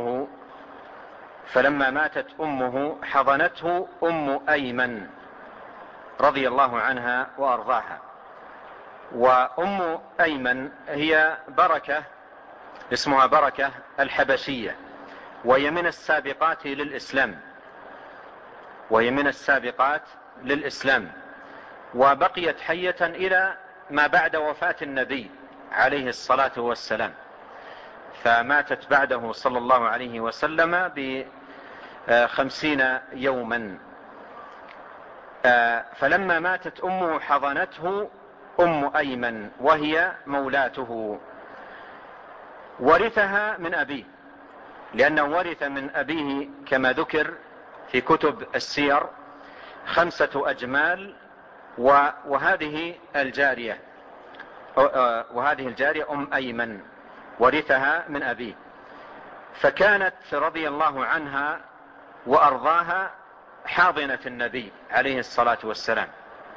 أمه حضنته أم أيمن رضي الله عنها وأرضاها. وأم أيمن هي بركة، اسمها بركة الحبشية، وهي من السابقات للإسلام، وبقيت حية إلى ما بعد وفاة النبي عليه الصلاة والسلام، فماتت بعده صلى الله عليه وسلم ب50 يوما. فلما ماتت أمه حضنته أم أيمن وهي مولاته، ورثها من أبيه، لأنه ورث من أبيه كما ذكر في كتب السير 5 أجمال، وهذه الجارية أم أيمن ورثها من أبيه. فكانت رضي الله عنها وأرضاها حاضنة النبي عليه الصلاة والسلام،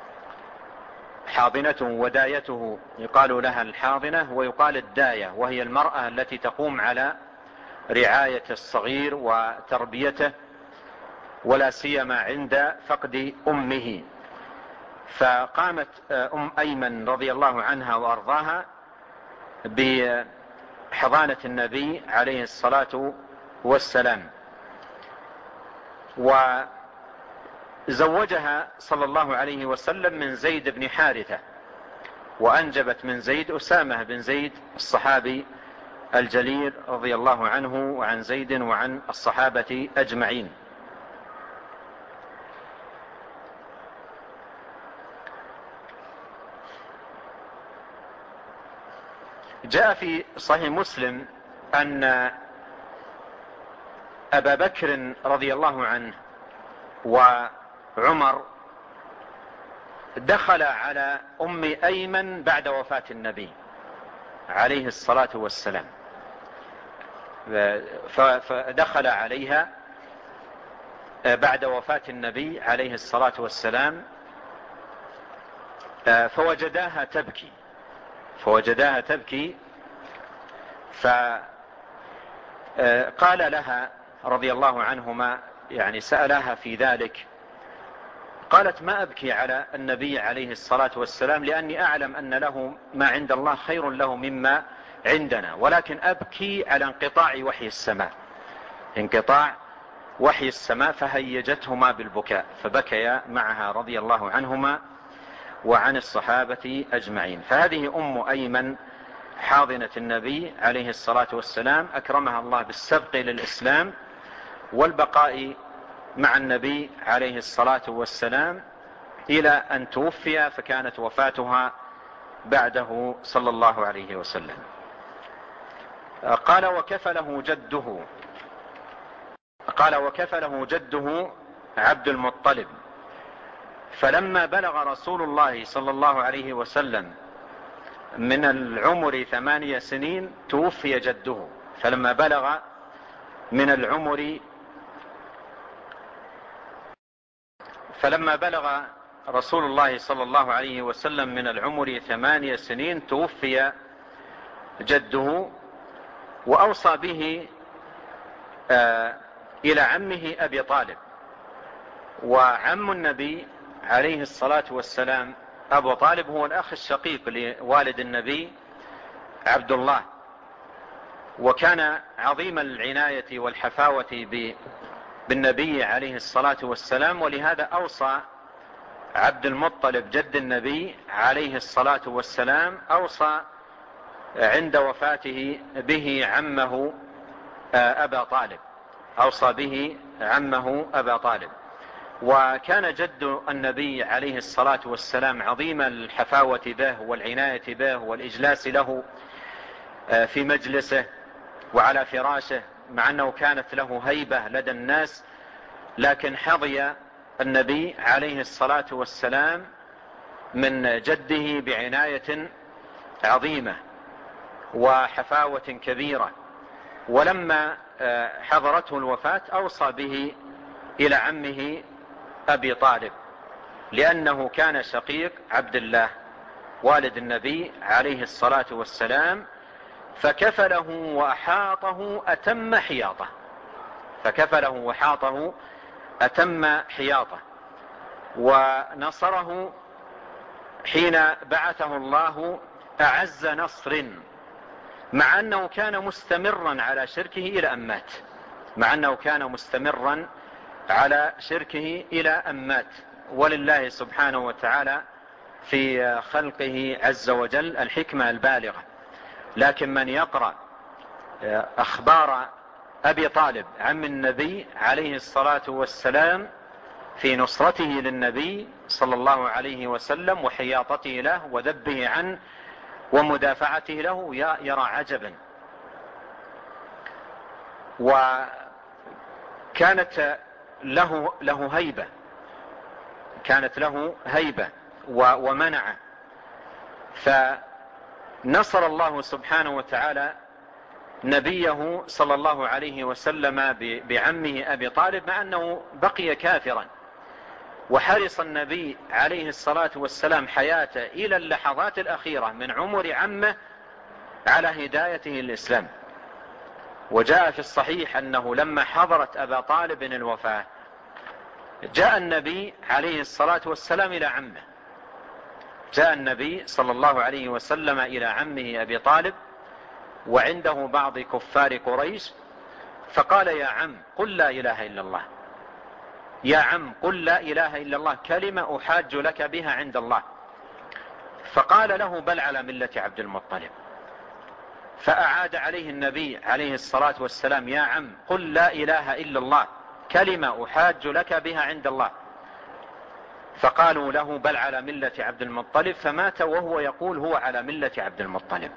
حاضنته ودايته، يقال لها الحاضنة ويقال الداية، وهي المرأة التي تقوم على رعاية الصغير وتربيته، ولا سيما عند فقد أمه. فقامت أم أيمن رضي الله عنها وأرضاها بحضانة النبي عليه الصلاة والسلام، وزوجها صلى الله عليه وسلم من زيد بن حارثة، وأنجبت من زيد أسامة بن زيد الصحابي الجليل رضي الله عنه وعن زيد وعن الصحابة أجمعين. جاء في صحيح مسلم أن أبا بكر رضي الله عنه وعمر دخل على أم أيمن بعد وفاة النبي عليه الصلاة والسلام، فدخل عليها بعد وفاة النبي عليه الصلاة والسلام، فوجداها تبكي، فقال لها رضي الله عنهما، يعني سألها في ذلك، قالت: ما أبكي على النبي عليه الصلاة والسلام، لأني أعلم أن له ما عند الله خير له مما عندنا، ولكن أبكي على انقطاع وحي السماء، فهيجتهما بالبكاء، فبكيا معها رضي الله عنهما وعن الصحابة أجمعين. فهذه أم أيمن حاضنة النبي عليه الصلاة والسلام، أكرمها الله بالسبق للإسلام والبقاء مع النبي عليه الصلاة والسلام إلى أن توفي، فكانت وفاتها بعده صلى الله عليه وسلم. قال وكفله جده عبد المطلب، فلما بلغ رسول الله صلى الله عليه وسلم من العمر 8 سنين توفي جده. فلما بلغ رسول الله صلى الله عليه وسلم من العمر 8 سنين توفي جده، وأوصى به إلى عمه أبي طالب. وعم النبي عليه الصلاة والسلام أبو طالب هو الأخ الشقيق لوالد النبي عبد الله، وكان عظيم العناية والحفاوة بالنبي عليه الصلاة والسلام، ولهذا أوصى عبد المطلب جد النبي عليه الصلاة والسلام أوصى عند وفاته به عمه أبا طالب، أوصى به عمه أبا طالب. وكان جد النبي عليه الصلاة والسلام عظيم الحفاوة به والعناية به والإجلاس له في مجلسه وعلى فراشه، مع أنه كانت له هيبة لدى الناس، لكن حظي النبي عليه الصلاة والسلام من جده بعناية عظيمة وحفاوة كبيرة. ولما حضرته الوفاة أوصى به إلى عمه أبي طالب، لأنه كان شقيق عبد الله والد النبي عليه الصلاة والسلام، فكفله وأحاطه أتم حياطه ونصره حين بعثه الله أعز نصر، مع أنه كان مستمرا على شركه إلى أن مات. ولله سبحانه وتعالى في خلقه عز وجل الحكمة البالغة. لكن من يقرأ أخبار أبي طالب عم النبي عليه الصلاة والسلام في نصرته للنبي صلى الله عليه وسلم وحياطته له وذبه عنه ومدافعته له يرى عجبا. وكانت له هيبة ومنعه، فنصر الله سبحانه وتعالى نبيه صلى الله عليه وسلم بعمه أبي طالب، مع أنه بقي كافرا. وحرص النبي عليه الصلاة والسلام حياته إلى اللحظات الأخيرة من عمر عمه على هدايته الإسلام. وجاء في الصحيح أنه لما حضرت أبا طالب الوفاة جاء النبي عليه الصلاة والسلام إلى عمه، جاء النبي صلى الله عليه وسلم إلى عمه أبي طالب وعنده بعض كفار قريش، فقال: يا عم قل لا إله إلا الله، يا عم قل لا إله إلا الله، كلمة أحاج لك بها عند الله. فقال له: بل على ملة عبد المطلب. فأعاد عليه النبي عليه الصلاة والسلام: يا عم قل لا إله إلا الله، كلمة أحاج لك بها عند الله. فقالوا له: بل على ملة عبد المطلب. فمات وهو يقول هو على ملة عبد المطلب،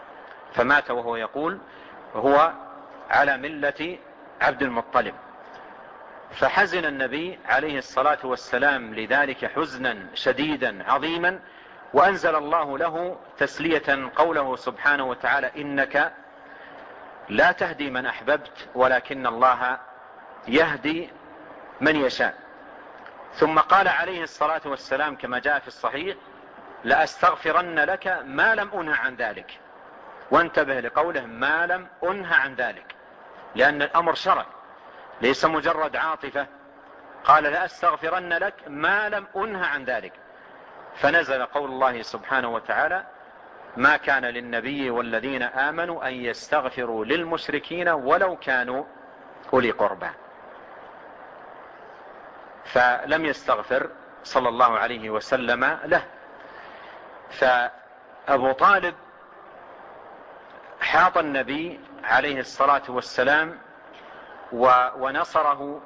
هو على ملة عبد المطلب. فحزن النبي عليه الصلاة والسلام لذلك حزنا شديدا عظيما، وأنزل الله له تسلية قوله سبحانه وتعالى: إنك لا تهدي من أحببت ولكن الله يهدي من يشاء. ثم قال عليه الصلاة والسلام كما جاء في الصحيح: لأستغفرن لك ما لم أنه عن ذلك. وانتبه لقوله ما لم أنه عن ذلك، لأن الأمر شرع ليس مجرد عاطفة. قال: لأستغفرن لك ما لم أنه عن ذلك. فنزل قول الله سبحانه وتعالى: ما كان للنبي والذين آمنوا أن يستغفروا للمشركين ولو كانوا أولي قربى. فلم يستغفر صلى الله عليه وسلم له. فأبو طالب حاط النبي عليه الصلاة والسلام ونصره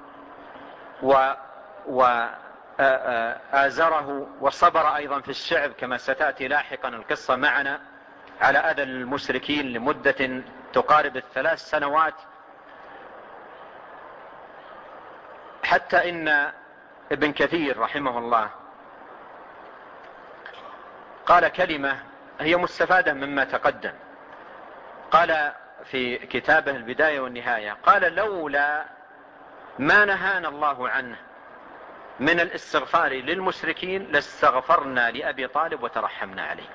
وآزره وصبر أيضا في الشعب، كما ستأتي لاحقا القصة معنا، على أذى المشركين لمدة تقارب 3 سنوات، حتى إن ابن كثير رحمه الله قال كلمة هي مستفادة مما تقدم. قال في كتابه البداية والنهاية، قال: لولا ما نهانا الله عنه من الاستغفار للمشركين لاستغفرنا لأبي طالب وترحمنا عليه.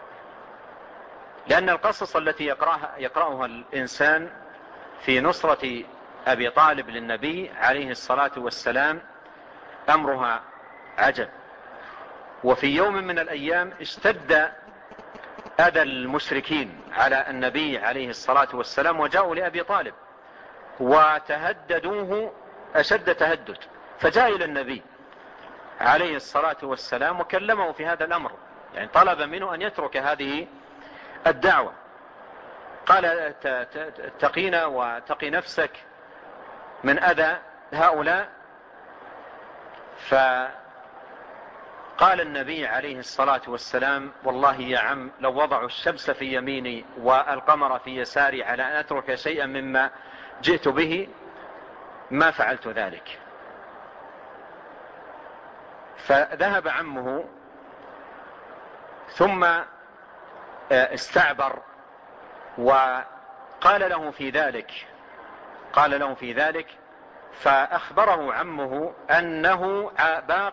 لأن القصص التي يقرأها الإنسان في نصرة أبي طالب للنبي عليه الصلاة والسلام أمرها عجب. وفي يوم من الأيام اشتد أذى المشركين على النبي عليه الصلاة والسلام، وجاءوا لأبي طالب وتهددوه أشد تهدد، فجاء إلى النبي عليه الصلاة والسلام وكلمه في هذا الأمر، يعني طلب منه أن يترك هذه الدعوة. قال: اتقينا واتقي نفسك من أذى هؤلاء. فقال النبي عليه الصلاة والسلام: والله يا عم، لو وضعوا الشمس في يميني والقمر في يساري على أن أترك شيئا مما جئت به ما فعلت ذلك. فذهب عمه ثم استعبر وقال له في ذلك، فأخبره عمه أنه باق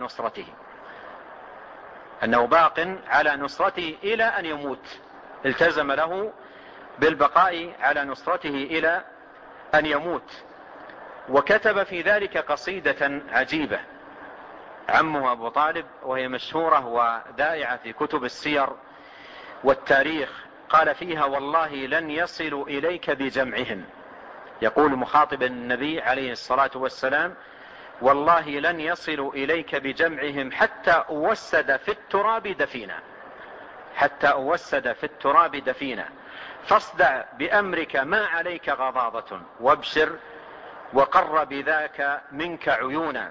على نصرته إلى أن يموت. التزم له بالبقاء على نصرته إلى أن يموت. وكتب في ذلك قصيدة عجيبة عمه أبو طالب، وهي مشهورة ودائعة في كتب السير والتاريخ. قال فيها: والله لن يصلوا إليك بجمعهم، يقول مخاطبا النبي عليه الصلاة والسلام: والله لن يصلوا إليك بجمعهم حتى أوسد في التراب دفينا، فاصدع بأمرك ما عليك غضاضة، وابشر وقر بذاك منك عيونا.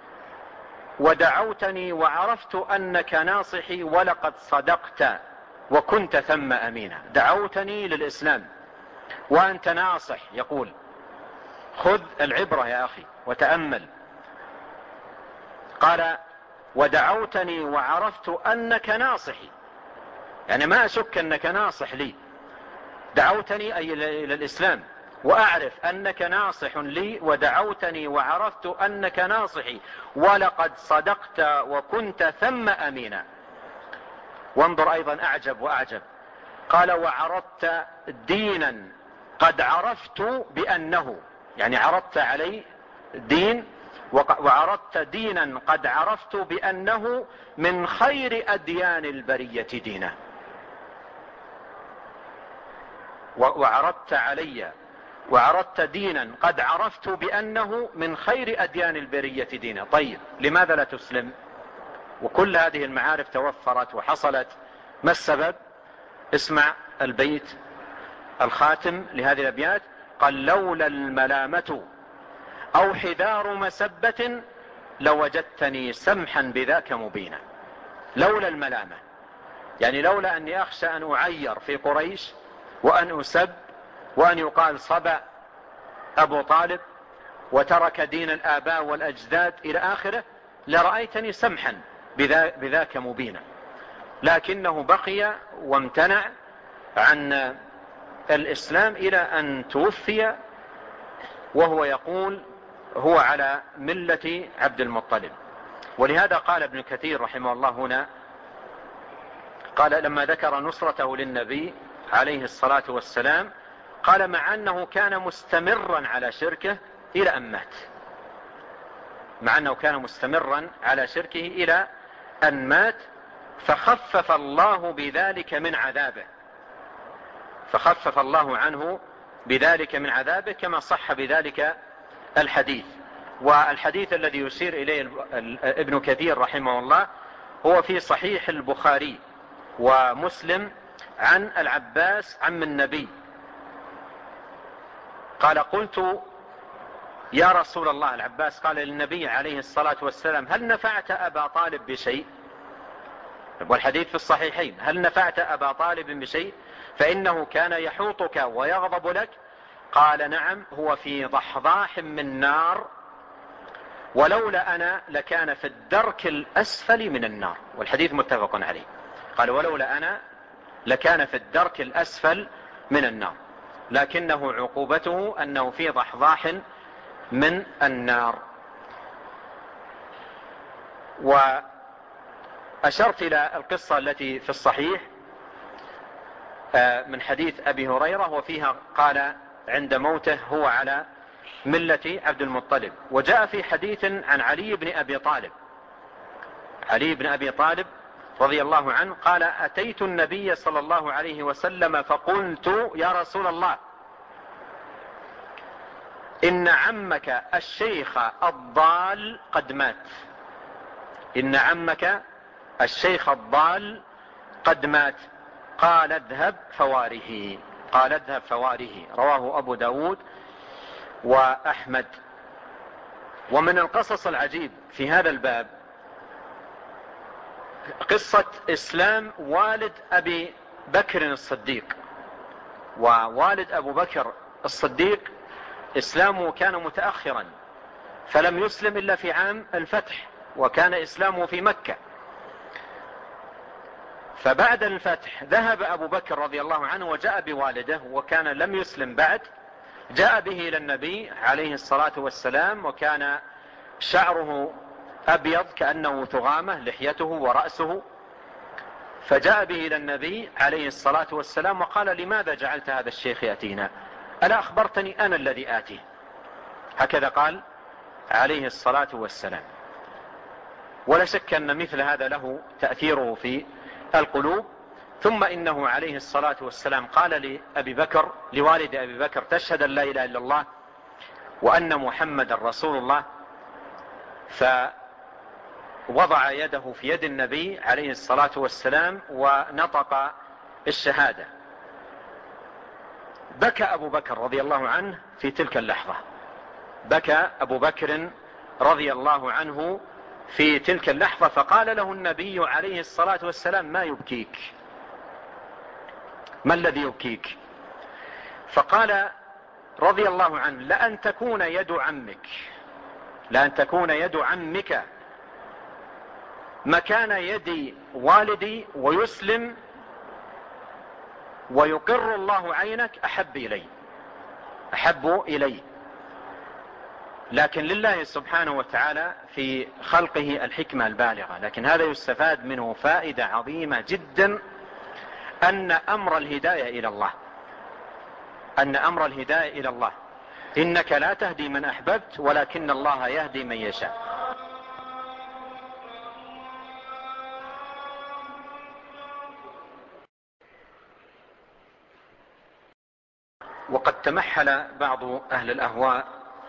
ودعوتني وعرفت أنك ناصحي ولقد صدقت وكنت ثم أمينا. دعوتني للإسلام وأنت ناصح، يقول: خذ العبرة يا أخي وتأمل. قال: ودعوتني وعرفت أنك ناصحي، يعني ما أشك أنك ناصح لي. دعوتني أي إلى الإسلام، وأعرف أنك ناصح لي، ودعوتني وعرفت أنك ناصحي ولقد صدقت وكنت ثم أمينا. وانظر أيضا أعجب وأعجب، قال: وعرضت دينا قد عرفت بأنه، يعني عرضت علي دين، وعرضت دينا قد عرفت بأنه من خير أديان البرية دينا. وعرضت دينا قد عرفت بأنه من خير أديان البرية دينا. طيب، لماذا لا تسلم وكل هذه المعارف توفرت وحصلت؟ ما السبب؟ اسمع البيت الخاتم لهذه الأبيات. قال: لولا الملامة أو حذار مسبة لوجدتني سمحا بذاك مبينا. لولا الملامة، يعني لولا أني أخشى أن أعير في قريش وأن أسب وأن يقال صبأ أبو طالب وترك دين الآباء والأجداد إلى آخره، لرأيتني سمحا بذاك مبينا. لكنه بقي وامتنع عن الإسلام إلى أن توفي، وهو يقول هو على ملة عبد المطلب. ولهذا قال ابن كثير رحمه الله هنا، قال لما ذكر نصرته للنبي عليه الصلاة والسلام، قال: مع أنه كان مستمرا على شركه إلى أن مات. مع أنه كان مستمرا على شركه إلى أن مات، فخفف الله بذلك من عذابه، فخفف الله عنه بذلك من عذابه، كما صح بذلك الحديث. والحديث الذي يشير إليه ابن كثير رحمه الله هو في صحيح البخاري ومسلم عن العباس عم النبي قال: قلت يا رسول الله، العباس قال للنبي عليه الصلاة والسلام: هل نفعت أبا طالب بشيء؟ والحديث في الصحيحين: هل نفعت أبا طالب بشيء فإنه كان يحوطك ويغضب لك؟ قال: نعم، هو في ضحضاح من نار، ولولا أنا لكان في الدرك الأسفل من النار. والحديث متفق عليه. قال: ولولا أنا لكان في الدرك الأسفل من النار، لكنه عقوبته أنه في ضحضاح من النار. وأشرت إلى القصة التي في الصحيح من حديث أبي هريرة، وفيها قال عند موته: هو على ملة عبد المطلب. وجاء في حديث عن علي بن أبي طالب، علي بن أبي طالب رضي الله عنه قال: أتيت النبي صلى الله عليه وسلم فقلت: يا رسول الله، إن عمك الشيخ الضال قد مات. إن عمك الشيخ الضال قد مات. قال: اذهب فواره. قال: اذهب فواره. رواه أبو داود وأحمد. ومن القصص العجيب في هذا الباب قصة إسلام والد أبي بكر الصديق. ووالد أبو بكر الصديق إسلامه كان متأخرا، فلم يسلم إلا في عام الفتح، وكان إسلامه في مكة. فبعد الفتح ذهب أبو بكر رضي الله عنه وجاء بوالده، وكان لم يسلم بعد. جاء به إلى النبي عليه الصلاة والسلام، وكان شعره أبيض كأنه ثغامة، لحيته ورأسه. فجاء به إلى النبي عليه الصلاة والسلام وقال: لماذا جعلت هذا الشيخ يأتينا؟ ألا أخبرتني أنا الذي آتيه؟ هكذا قال عليه الصلاة والسلام. ولا شك أن مثل هذا له تأثيره في القلوب. ثم إنه عليه الصلاة والسلام قال لأبي بكر، لوالد أبي بكر: تشهد أن لا إله إلا الله وأن محمد رسول الله. فوضع يده في يد النبي عليه الصلاة والسلام ونطق الشهادة. بكى أبو بكر رضي الله عنه في تلك اللحظة. بكى أبو بكر رضي الله عنه في تلك اللحظة، فقال له النبي عليه الصلاة والسلام: ما يبكيك؟ ما الذي يبكيك؟ فقال رضي الله عنه: لأن تكون يد عمك، لأن تكون يد عمك مكان يد والدي ويسلم ويقر الله عينك أحب إلي، أحب إلي. لكن لله سبحانه وتعالى في خلقه الحكمة البالغة. لكن هذا يستفاد منه فائدة عظيمة جدا، أن أمر الهداية إلى الله، أن أمر الهداية إلى الله. إنك لا تهدي من أحببت ولكن الله يهدي من يشاء. وقد تمحل بعض أهل الأهواء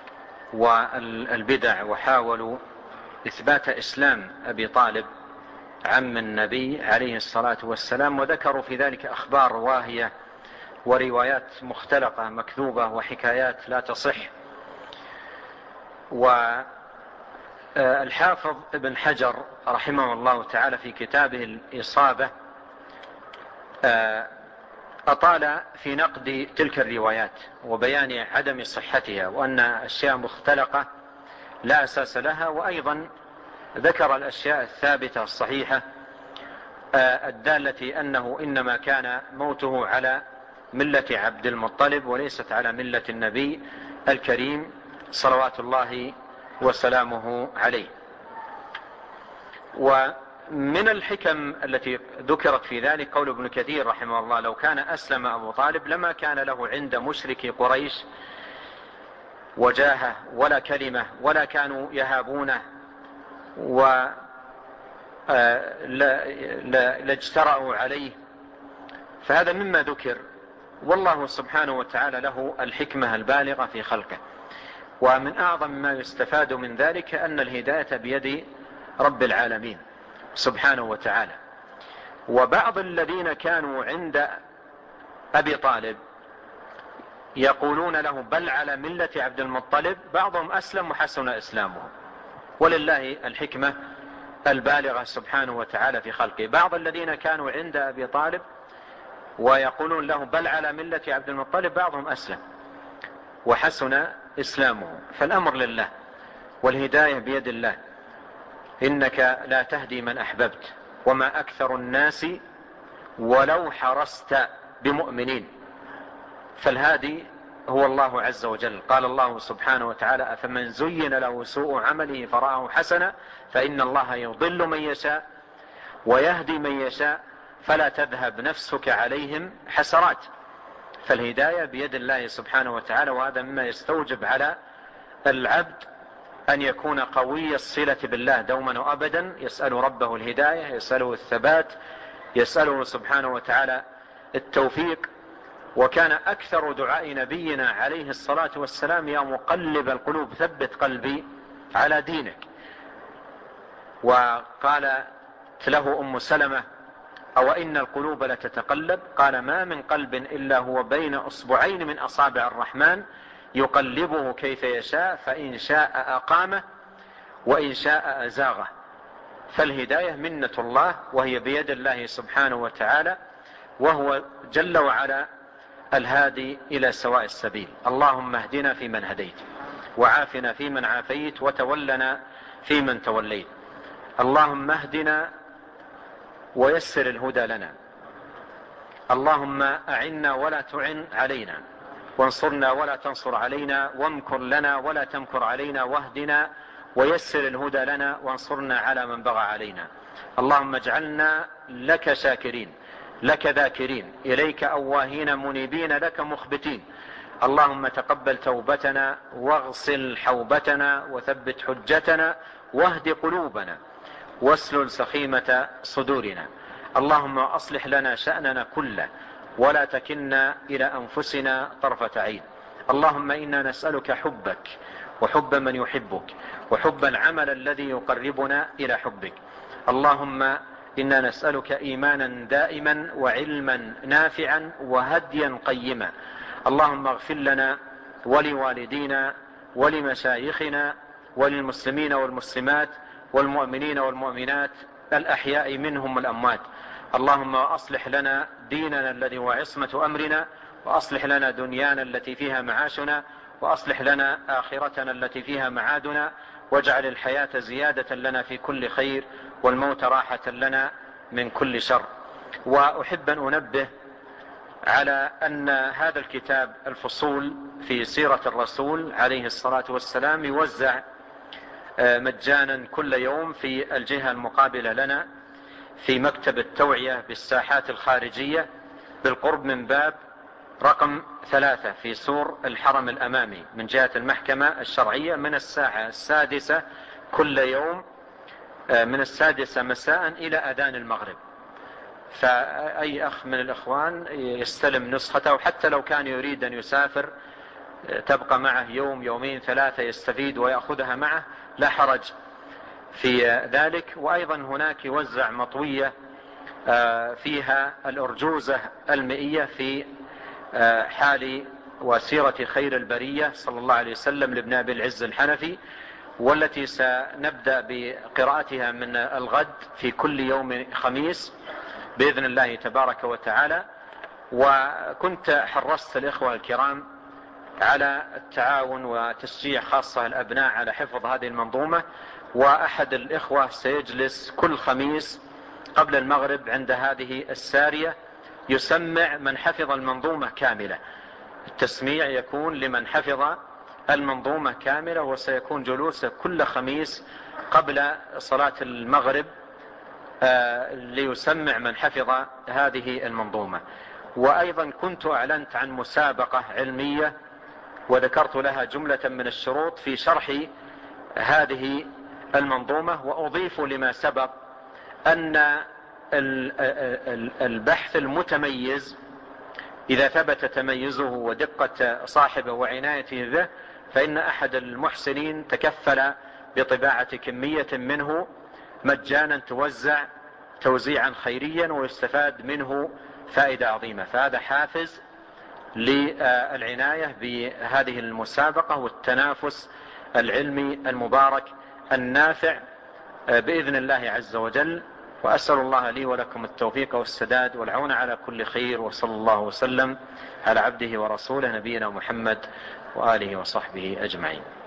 والبدع وحاولوا إثبات إسلام أبي طالب عم النبي عليه الصلاة والسلام، وذكروا في ذلك أخبار واهية وروايات مختلقة مكذوبة وحكايات لا تصح. والحافظ ابن حجر رحمه الله تعالى في كتابه الإصابة أطال في نقد تلك الروايات وبيان عدم صحتها، وأن أشياء مختلقة لا أساس لها. وأيضا ذكر الأشياء الثابتة الصحيحة الدالة أنه إنما كان موته على ملة عبد المطلب وليست على ملة النبي الكريم صلوات الله وسلامه عليه. ومن الحكم التي ذكرت في ذلك قول ابن كثير رحمه الله: لو كان أسلم أبو طالب لما كان له عند مشركي قريش وجاهه ولا كلمة، ولا كانوا يهابونه، لاجترأوا عليه. فهذا مما ذكر، والله سبحانه وتعالى له الحكمة البالغة في خلقه. ومن أعظم ما يستفاد من ذلك أن الهداية بيد رب العالمين سبحانه وتعالى. وبعض الذين كانوا عند أبي طالب يقولون له بل على ملة عبد المطلب، بعضهم أسلم وحسن إسلامه، ولله الحكمة البالغة سبحانه وتعالى في خلقه. بعض الذين كانوا عند أبي طالب ويقولون له بل على ملة عبد المطلب، بعضهم أسلم وحسن إسلامه. فالأمر لله والهداية بيد الله، إنك لا تهدي من أحببت وما أكثر الناس ولو حرصت بمؤمنين. فالهادي هو الله عز وجل. قال الله سبحانه وتعالى أفمن زين له سوء عمله فرآه حسنا فإن الله يضل من يشاء ويهدي من يشاء فلا تذهب نفسك عليهم حسرات. فالهداية بيد الله سبحانه وتعالى، وهذا مما يستوجب على العبد أن يكون قوي الصلة بالله دوما وأبدا، يسأل ربه الهداية، يسأله الثبات، يسأله سبحانه وتعالى التوفيق. وكان أكثر دعاء نبينا عليه الصلاة والسلام يا مقلب القلوب ثبت قلبي على دينك. وقالت له أم سلمة أو إن القلوب لتتقلب؟ قال ما من قلب إلا هو بين أصبعين من أصابع الرحمن يقلبه كيف يشاء فإن شاء أقامه وإن شاء أزاغه. فالهداية منة الله وهي بيد الله سبحانه وتعالى، وهو جل وعلا الهادي إلى سواء السبيل. اللهم اهدنا فيمن هديت وعافنا فيمن عافيت وتولنا فيمن توليت. اللهم اهدنا ويسر الهدى لنا. اللهم أعنا ولا تعن علينا، وانصرنا ولا تنصر علينا، وامكر لنا ولا تمكر علينا، واهدنا ويسر الهدى لنا، وانصرنا على من بغى علينا. اللهم اجعلنا لك شاكرين، لك ذاكرين، إليك أواهين منيبين، لك مخبتين. اللهم تقبل توبتنا واغسل حوبتنا وثبت حجتنا واهد قلوبنا واسلل سخيمة صدورنا. اللهم أصلح لنا شأننا كله ولا تكلنا إلى أنفسنا طرفة عين. اللهم إنا نسألك حبك وحب من يحبك وحب العمل الذي يقربنا إلى حبك. اللهم إنا نسألك إيمانا دائما وعلما نافعا وهديا قيما. اللهم اغفر لنا ولوالدينا ولمشايخنا وللمسلمين والمسلمات والمؤمنين والمؤمنات الأحياء منهم والأموات. اللهم أصلح لنا ديننا الذي هو عصمة أمرنا، وأصلح لنا دنيانا التي فيها معاشنا، وأصلح لنا آخرتنا التي فيها معادنا، واجعل الحياة زيادة لنا في كل خير والموت راحة لنا من كل شر. وأحب أن أنبه على أن هذا الكتاب الفصول في سيرة الرسول عليه الصلاة والسلام يوزع مجانا كل يوم في الجهة المقابلة لنا في مكتب التوعية بالساحات الخارجية بالقرب من باب رقم 3 في سور الحرم الأمامي من جهة المحكمة الشرعية، من الساعة 6 كل يوم، من 6 مساء إلى أذان المغرب. فأي أخ من الإخوان يستلم نسخته، وحتى لو كان يريد أن يسافر تبقى معه يوم يومين 3 يستفيد ويأخذها معه، لا حرج في ذلك. وأيضا هناك يوزع مطوية فيها الأرجوزة المئية في حال وسيرة خير البرية صلى الله عليه وسلم لابن أبي العز الحنفي، والتي سنبدأ بقراءتها من الغد في كل يوم خميس بإذن الله تبارك وتعالى. وكنت حرصت الإخوة الكرام على التعاون وتشجيع خاصة الأبناء على حفظ هذه المنظومة، وأحد الإخوة سيجلس كل خميس قبل المغرب عند هذه السارية يسمع من حفظ المنظومة كاملة. التسميع يكون لمن حفظ المنظومة كاملة، وسيكون جلوسه كل خميس قبل صلاة المغرب ليسمع من حفظ هذه المنظومة. وأيضا كنت أعلنت عن مسابقة علمية وذكرت لها جملة من الشروط في شرح هذه المنظومة، وأضيف لما سبق أن البحث المتميز إذا ثبت تميزه ودقة صاحبه وعنايته به، فإن أحد المحسنين تكفل بطباعة كمية منه مجانا توزع توزيعا خيريا ويستفاد منه فائدة عظيمة. فهذا حافز للعناية بهذه المسابقة والتنافس العلمي المبارك النافع بإذن الله عز وجل. وأسأل الله لي ولكم التوفيق والسداد والعون على كل خير، وصلى الله وسلم على عبده ورسوله نبينا محمد وآله وصحبه أجمعين.